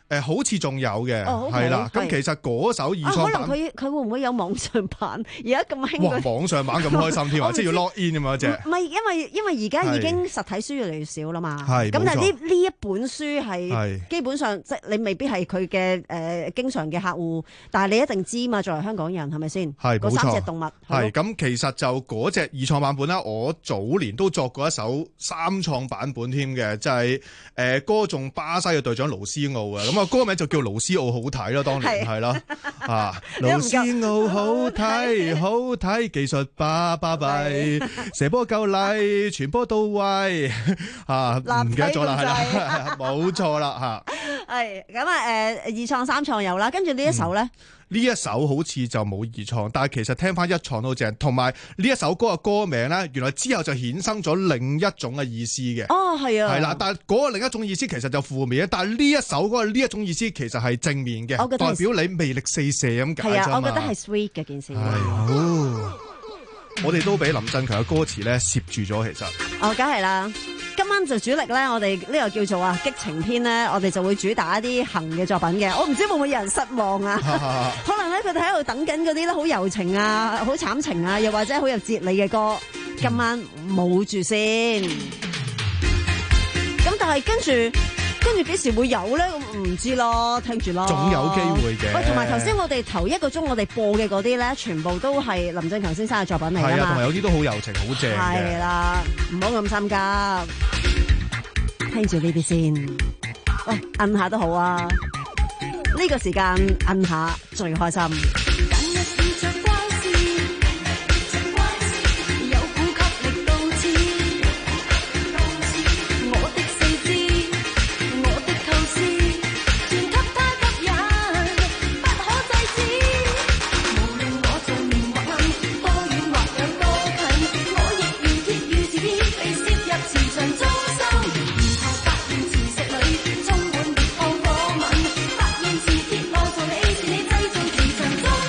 誒好似仲有嘅， 哦係啦。咁係其實嗰首二啊，可創版， 能佢佢會唔會有網上版？而家咁興哇， 嗰網上版咁開心添啊！ 我唔知即係要 log in 咁樣隻。 唔係，因為因為而家已經實體書越嚟越少啦嘛。 係咁但係冇錯呢呢一本書係係基本上即係你未必係佢嘅誒經常嘅客戶，但係你一定知嘛。作為香港人係咪先？嗰係冇錯三隻動物係咁，其實就嗰隻二創版本啦，我早年都作過一首三創版本添嘅，就係誒歌頌巴西嘅隊長盧斯奧啊。咁啊歌名就叫盧斯奧好睇咯，當年係啦啊，盧斯奧好睇好睇，技術巴巴閉，射波夠力，傳波到位啊，唔記得咗啦，係啦，冇錯啦嚇。 係咁啊誒二創三創有啦，跟住呢一首咧。 呢一首好似就冇二創，但係其實聽翻一創都正，同埋呢一首歌嘅歌名咧，原來之後就衍生咗另一種嘅意思嘅。 哦，係啊， 係啦，但係嗰個另一種意思其實就負面嘅，但係呢一首嗰個呢一種意思其實係正面嘅， 我覺得代表你魅力四射咁解啫嘛。 係啊，我覺得係 sweet 嘅件事。 係好，我哋都俾林振強嘅歌詞咧攝住咗，其實。 哦，梗係啦。今晚就主力咧，我哋呢個叫做啊激情篇咧，我哋就會主打一啲行嘅作品嘅。我唔知會唔會有人失望啊？可能咧佢哋喺度等緊嗰啲咧好柔情啊、好慘情啊，又或者好有哲理嘅歌，今晚冇住先。咁但係跟住跟住幾時會有咧？咁唔知咯，聽住咯。 總有機會嘅。 喂，同埋頭先我哋頭一個鐘我哋播嘅嗰啲咧，全部都係林振強先生嘅作品嚟㗎嘛。 係啊，同埋有啲都好柔情，好正嘅。 係啦，唔好咁心急，聽住呢啲先。喂，摁下都好啊，呢個時間摁下最開心。 中滿烈放火吻，發現磁鐵內藏你是你製造磁場中心。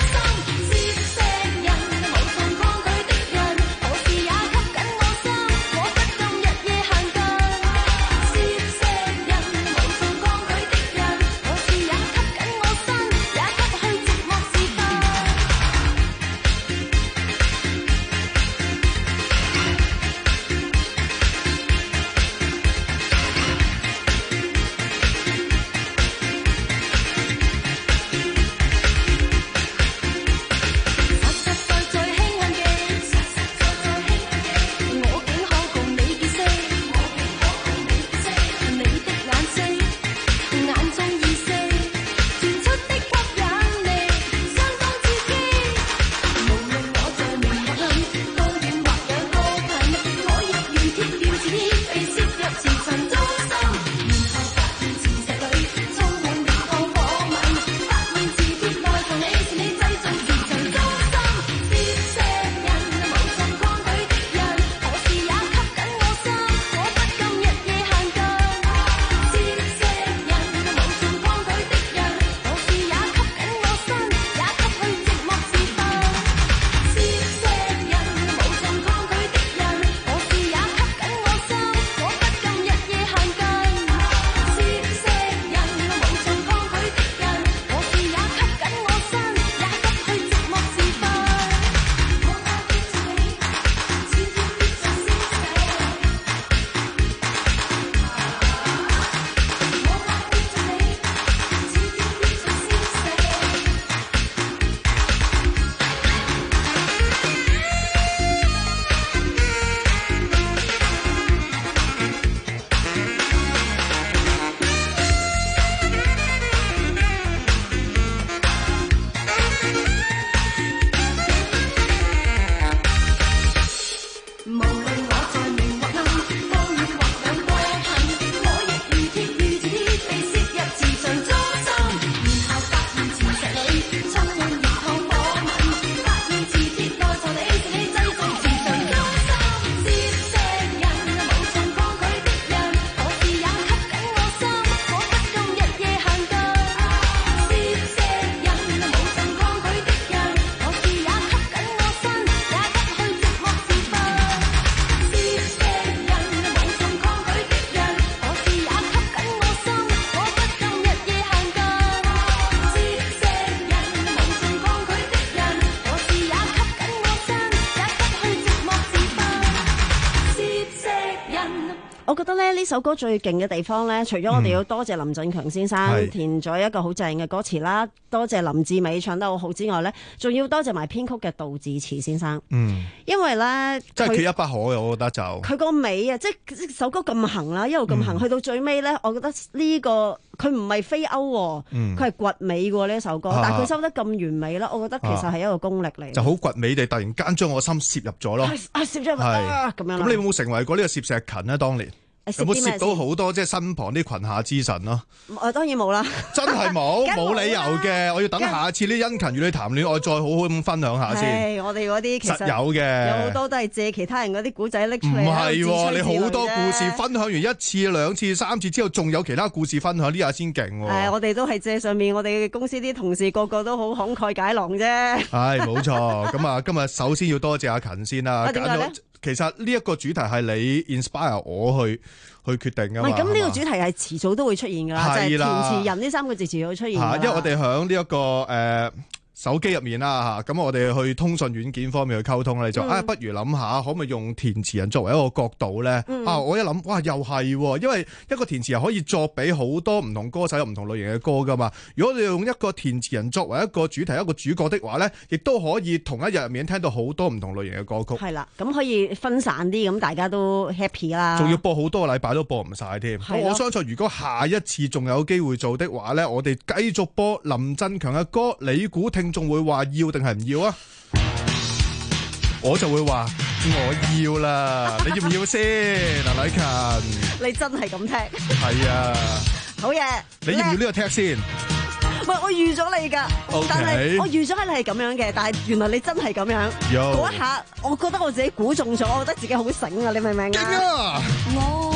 首歌最勁嘅地方咧，除咗我哋要多謝林振強先生、嗯、填咗一個好正嘅歌詞啦，多謝林志美唱得好好之外咧，仲要多謝埋編曲嘅杜自持先生。嗯，因為咧， 真係缺一不可嘅，我覺得就佢個尾啊，即係首歌咁行啦，一路咁行，嗯、去到最尾咧，我覺得呢、這個佢唔係飛歐，佢係掘尾嘅呢一首歌，啊、但係佢收得咁完美啦，我覺得其實係一個功力嚟、啊。 就好掘尾地，突然間將我心攝入咗咯， 啊攝咗入啊咁樣。 咁你有冇成為過呢個攝石勤咧？當年？有冇攝到好多即係身旁啲群下之神咯？ 我當然冇啦， 真係冇，冇理由嘅。我要等下次啲殷勤與你談戀愛，再好好咁分享下先。 我哋嗰啲其實有嘅， 有好多都係借其他人嗰啲古仔拎出嚟。 唔係，你好多故事分享完一次、兩次、三次之後，仲有其他故事分享，呢下先勁。 係，我哋都係借上面我哋公司啲同事個個都好慷慨解囊啫。 係，冇錯。咁啊，今日首先要多謝阿勤先啦。 點解咧？ 其實呢一個主題係你 inspire 我去去決定㗎嘛。唔係， 咁呢個主題係遲早都會出現㗎啦，就係填詞人呢三個字遲早出現㗎啦。 因為我哋響呢一個誒。呃手機入面啦嚇，咁我哋去通訊軟件方面去溝通咧，就、嗯、啊不如諗下可唔可以用填詞人作為一個角度咧？嗯、啊，我一諗，哇，又係，因為一個填詞人可以作俾好多唔同歌手有唔同類型嘅歌噶嘛。如果你用一個填詞人作為一個主題一個主角的話咧，亦都可以同一日入面聽到好多唔同類型嘅歌曲。 係啦，咁可以分散啲，咁大家都 happy 啦。 仲要播好多個禮拜都播唔晒添。我相信如果下一次仲有機會做的話咧，我哋繼續播林振強嘅歌，你估聽眾會話要定係唔要啊？我就會話我要啦，你要唔要先？嗱，禮勤， 你真係咁踢？ 係啊， 好嘢！ 你要唔要呢個踢先？ 喂，我預咗你㗎，okay. 但係我預咗你係咁樣嘅，但係原來你真係咁樣。嗰一下，我覺得我自己估中咗，我覺得自己好醒啊！你明唔明啊？ 勁啊！ 我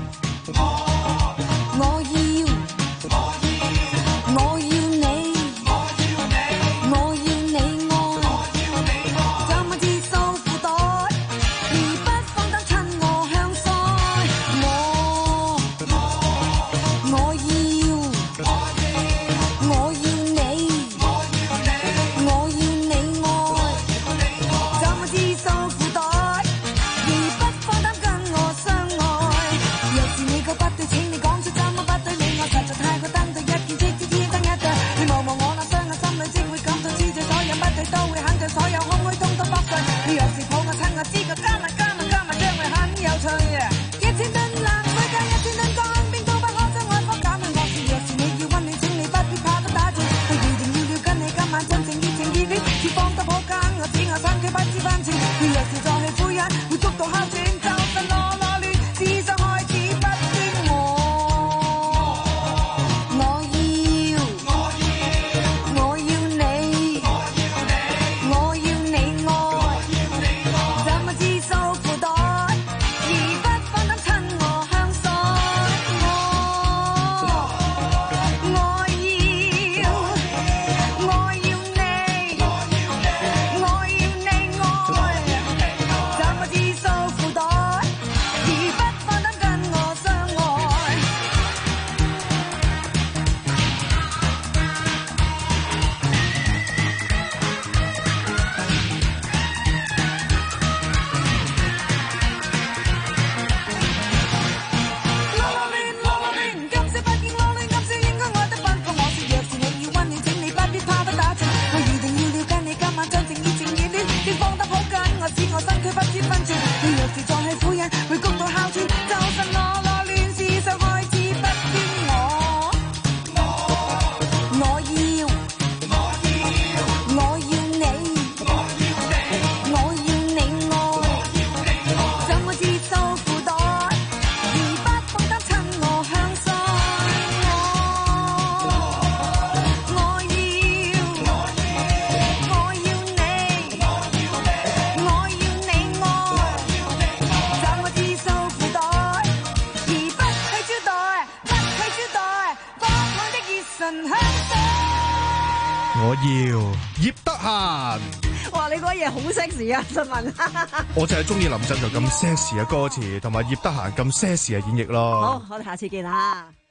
我我要。 我要葉德嫻。 哇！你嗰嘢好 sexy 啊，新聞。 我就係中意林振強咁 sexy 嘅歌詞，同埋葉德嫻咁 sexy 嘅演繹咯。 好，我哋下次見啦。